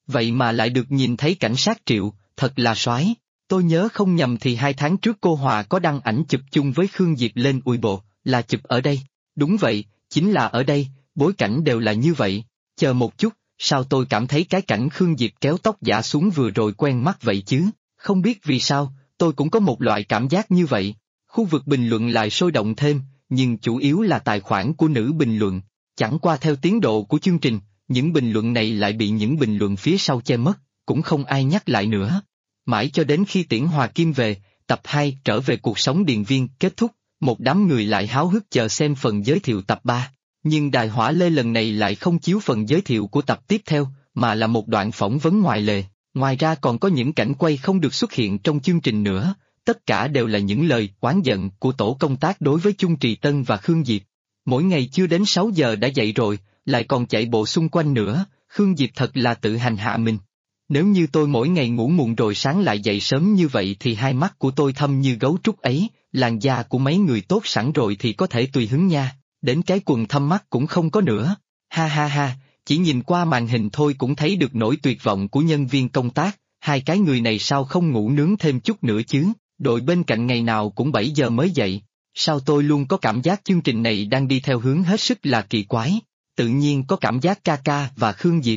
Vậy mà lại được nhìn thấy cảnh sát Triệu, thật là soái. Tôi nhớ không nhầm thì 2 tháng trước cô Hòa có đăng ảnh chụp chung với Khương Diệp lên Weibo, là chụp ở đây. Đúng vậy, chính là ở đây, bối cảnh đều là như vậy. Chờ một chút, sao tôi cảm thấy cái cảnh Khương Diệp kéo tóc giả xuống vừa rồi quen mắt vậy chứ? Không biết vì sao, tôi cũng có một loại cảm giác như vậy. Khu vực bình luận lại sôi động thêm, nhưng chủ yếu là tài khoản của nữ bình luận. Chẳng qua theo tiến độ của chương trình, những bình luận này lại bị những bình luận phía sau che mất, cũng không ai nhắc lại nữa. Mãi cho đến khi Tiễn Hòa Kim về, tập 2 trở về cuộc sống điện viên kết thúc, một đám người lại háo hức chờ xem phần giới thiệu tập 3. Nhưng Đài Hỏa Lê lần này lại không chiếu phần giới thiệu của tập tiếp theo, mà là một đoạn phỏng vấn ngoài lề. Ngoài ra còn có những cảnh quay không được xuất hiện trong chương trình nữa, tất cả đều là những lời oán giận của tổ công tác đối với Chung Trì Tân và Khương Diệp. Mỗi ngày chưa đến 6 giờ đã dậy rồi, lại còn chạy bộ xung quanh nữa, Khương Diệp thật là tự hành hạ mình. Nếu như tôi mỗi ngày ngủ muộn rồi sáng lại dậy sớm như vậy thì hai mắt của tôi thâm như gấu trúc ấy, làn da của mấy người tốt sẵn rồi thì có thể tùy hứng nha, đến cái quần thâm mắt cũng không có nữa. Ha ha ha, chỉ nhìn qua màn hình thôi cũng thấy được nỗi tuyệt vọng của nhân viên công tác, hai cái người này sao không ngủ nướng thêm chút nữa chứ, đội bên cạnh ngày nào cũng 7 giờ mới dậy. Sao tôi luôn có cảm giác chương trình này đang đi theo hướng hết sức là kỳ quái, tự nhiên có cảm giác Kaka và Khương Diệp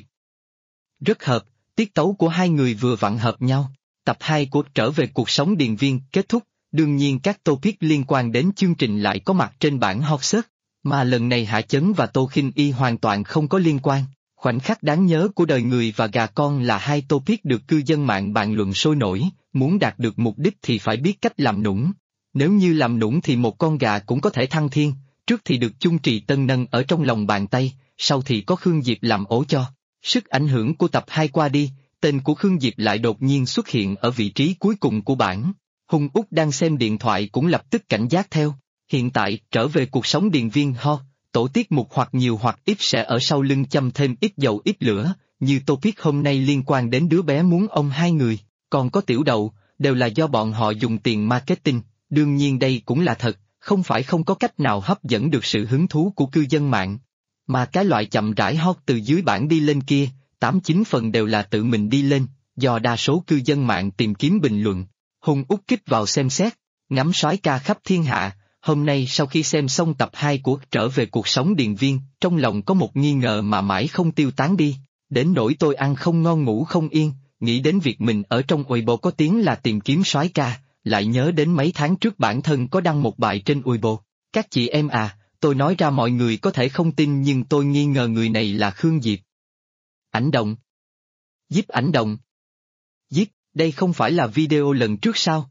rất hợp, tiết tấu của hai người vừa vặn hợp nhau. Tập 2 của Trở về cuộc sống điện viên kết thúc, đương nhiên các topic liên quan đến chương trình lại có mặt trên bảng hot search, mà lần này Hạ Chấn và Tô Khinh Y hoàn toàn không có liên quan. Khoảnh khắc đáng nhớ của đời người và gà con là hai topic được cư dân mạng bàn luận sôi nổi, muốn đạt được mục đích thì phải biết cách làm nũng. Nếu như làm nũng thì một con gà cũng có thể thăng thiên, trước thì được Chung Trì Tân nâng ở trong lòng bàn tay, sau thì có Khương Diệp làm ổ cho. Sức ảnh hưởng của tập 2 qua đi, tên của Khương Diệp lại đột nhiên xuất hiện ở vị trí cuối cùng của bảng. Hùng Úc đang xem điện thoại cũng lập tức cảnh giác theo. Hiện tại, Trở về cuộc sống điện viên ho, tổ tiết mục hoặc nhiều hoặc ít sẽ ở sau lưng châm thêm ít dầu ít lửa, như topic hôm nay liên quan đến đứa bé muốn ôm hai người, còn có tiểu đậu, đều là do bọn họ dùng tiền marketing, đương nhiên đây cũng là thật, không phải không có cách nào hấp dẫn được sự hứng thú của cư dân mạng. Mà cái loại chậm rãi hot từ dưới bảng đi lên kia, 8-9 phần đều là tự mình đi lên, do đa số cư dân mạng tìm kiếm bình luận. Hùng Úc kích vào xem xét, ngắm soái ca khắp thiên hạ. Hôm nay sau khi xem xong tập 2 của Trở về cuộc sống điện viên, trong lòng có một nghi ngờ mà mãi không tiêu tán đi, đến nỗi tôi ăn không ngon ngủ không yên, nghĩ đến việc mình ở trong Weibo có tiếng là tìm kiếm soái ca, lại nhớ đến mấy tháng trước bản thân có đăng một bài trên Weibo. Các chị em à, tôi nói ra mọi người có thể không tin nhưng tôi nghi ngờ người này là Khương Diệp. Ảnh động. Díp ảnh động. Díp, đây không phải là video lần trước sao?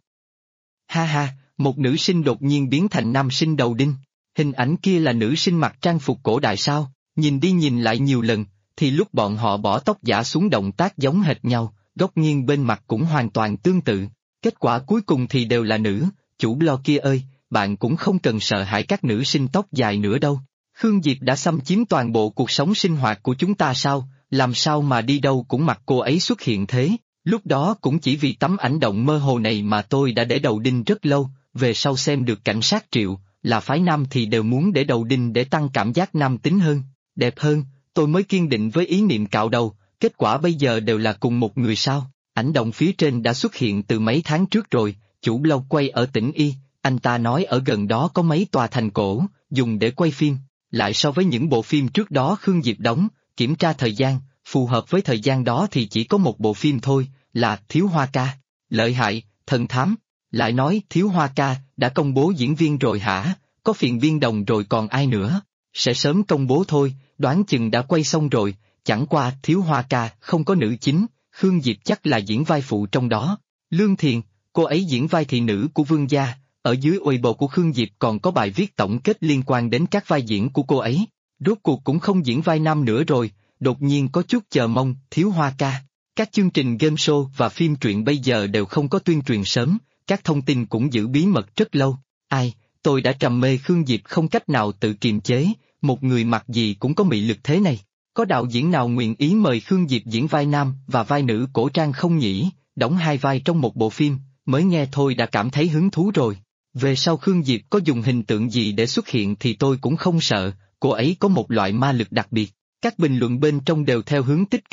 Ha ha. Một nữ sinh đột nhiên biến thành nam sinh đầu đinh. Hình ảnh kia là nữ sinh mặc trang phục cổ đại sao, nhìn đi nhìn lại nhiều lần, thì lúc bọn họ bỏ tóc giả xuống động tác giống hệt nhau, góc nghiêng bên mặt cũng hoàn toàn tương tự. Kết quả cuối cùng thì đều là nữ, chủ blog kia ơi, bạn cũng không cần sợ hãi các nữ sinh tóc dài nữa đâu. Khương Diệp đã xâm chiếm toàn bộ cuộc sống sinh hoạt của chúng ta sao, làm sao mà đi đâu cũng mặc cô ấy xuất hiện thế. Lúc đó cũng chỉ vì tấm ảnh động mơ hồ này mà tôi đã để đầu đinh rất lâu. Về sau xem được cảnh sát Triệu, là phái nam thì đều muốn để đầu đinh để tăng cảm giác nam tính hơn, đẹp hơn, tôi mới kiên định với ý niệm cạo đầu, kết quả bây giờ đều là cùng một người sao. Ảnh động phía trên đã xuất hiện từ mấy tháng trước rồi, chủ blog quay ở tỉnh Y, anh ta nói ở gần đó có mấy tòa thành cổ, dùng để quay phim, lại so với những bộ phim trước đó Khương Diệp đóng, kiểm tra thời gian, phù hợp với thời gian đó thì chỉ có một bộ phim thôi, là Thiếu Hoa Ca, lợi hại, thần thám. Lại nói Thiếu Hoa Ca đã công bố diễn viên rồi hả, có phiền biên đồng rồi còn ai nữa, sẽ sớm công bố thôi, đoán chừng đã quay xong rồi, chẳng qua Thiếu Hoa Ca không có nữ chính, Khương Diệp chắc là diễn vai phụ trong đó. Lương Thiền, cô ấy diễn vai thị nữ của Vương gia, ở dưới Weibo của Khương Diệp còn có bài viết tổng kết liên quan đến các vai diễn của cô ấy, rốt cuộc cũng không diễn vai nam nữa rồi, đột nhiên có chút chờ mong Thiếu Hoa Ca. Các chương trình game show và phim truyện bây giờ đều không có tuyên truyền sớm. Các thông tin cũng giữ bí mật rất lâu. Tôi đã trầm mê Khương Diệp không cách nào tự kiềm chế, một người mặc gì cũng có mị lực thế này. Có đạo diễn nào nguyện ý mời Khương Diệp diễn vai nam và vai nữ cổ trang không nhỉ, đóng hai vai trong một bộ phim, mới nghe thôi đã cảm thấy hứng thú rồi. Về sau Khương Diệp có dùng hình tượng gì để xuất hiện thì tôi cũng không sợ, cô ấy có một loại ma lực đặc biệt. Các bình luận bên trong đều theo hướng tích cực,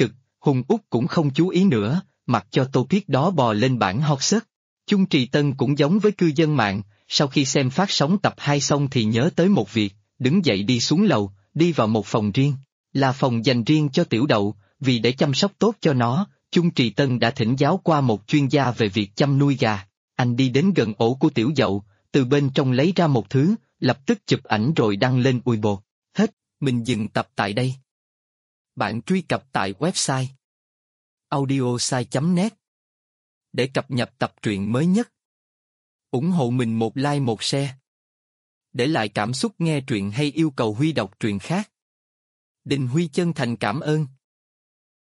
Hùng Úc cũng không chú ý nữa, mặc cho topic đó bò lên bảng hot search. Chung Trì Tân cũng giống với cư dân mạng, sau khi xem phát sóng tập 2 xong thì nhớ tới một việc, đứng dậy đi xuống lầu, đi vào một phòng riêng, là phòng dành riêng cho Tiểu Đậu, vì để chăm sóc tốt cho nó, Chung Trì Tân đã thỉnh giáo qua một chuyên gia về việc chăm nuôi gà. Anh đi đến gần ổ của Tiểu Dậu, từ bên trong lấy ra một thứ, lập tức chụp ảnh rồi đăng lên Weibo. Hết, mình dừng tập tại đây. Bạn truy cập tại website audiosai.net để cập nhật tập truyện mới nhất. Ủng hộ mình một like một share. Để lại cảm xúc nghe truyện hay yêu cầu Huy đọc truyện khác. Đình Huy chân thành cảm ơn.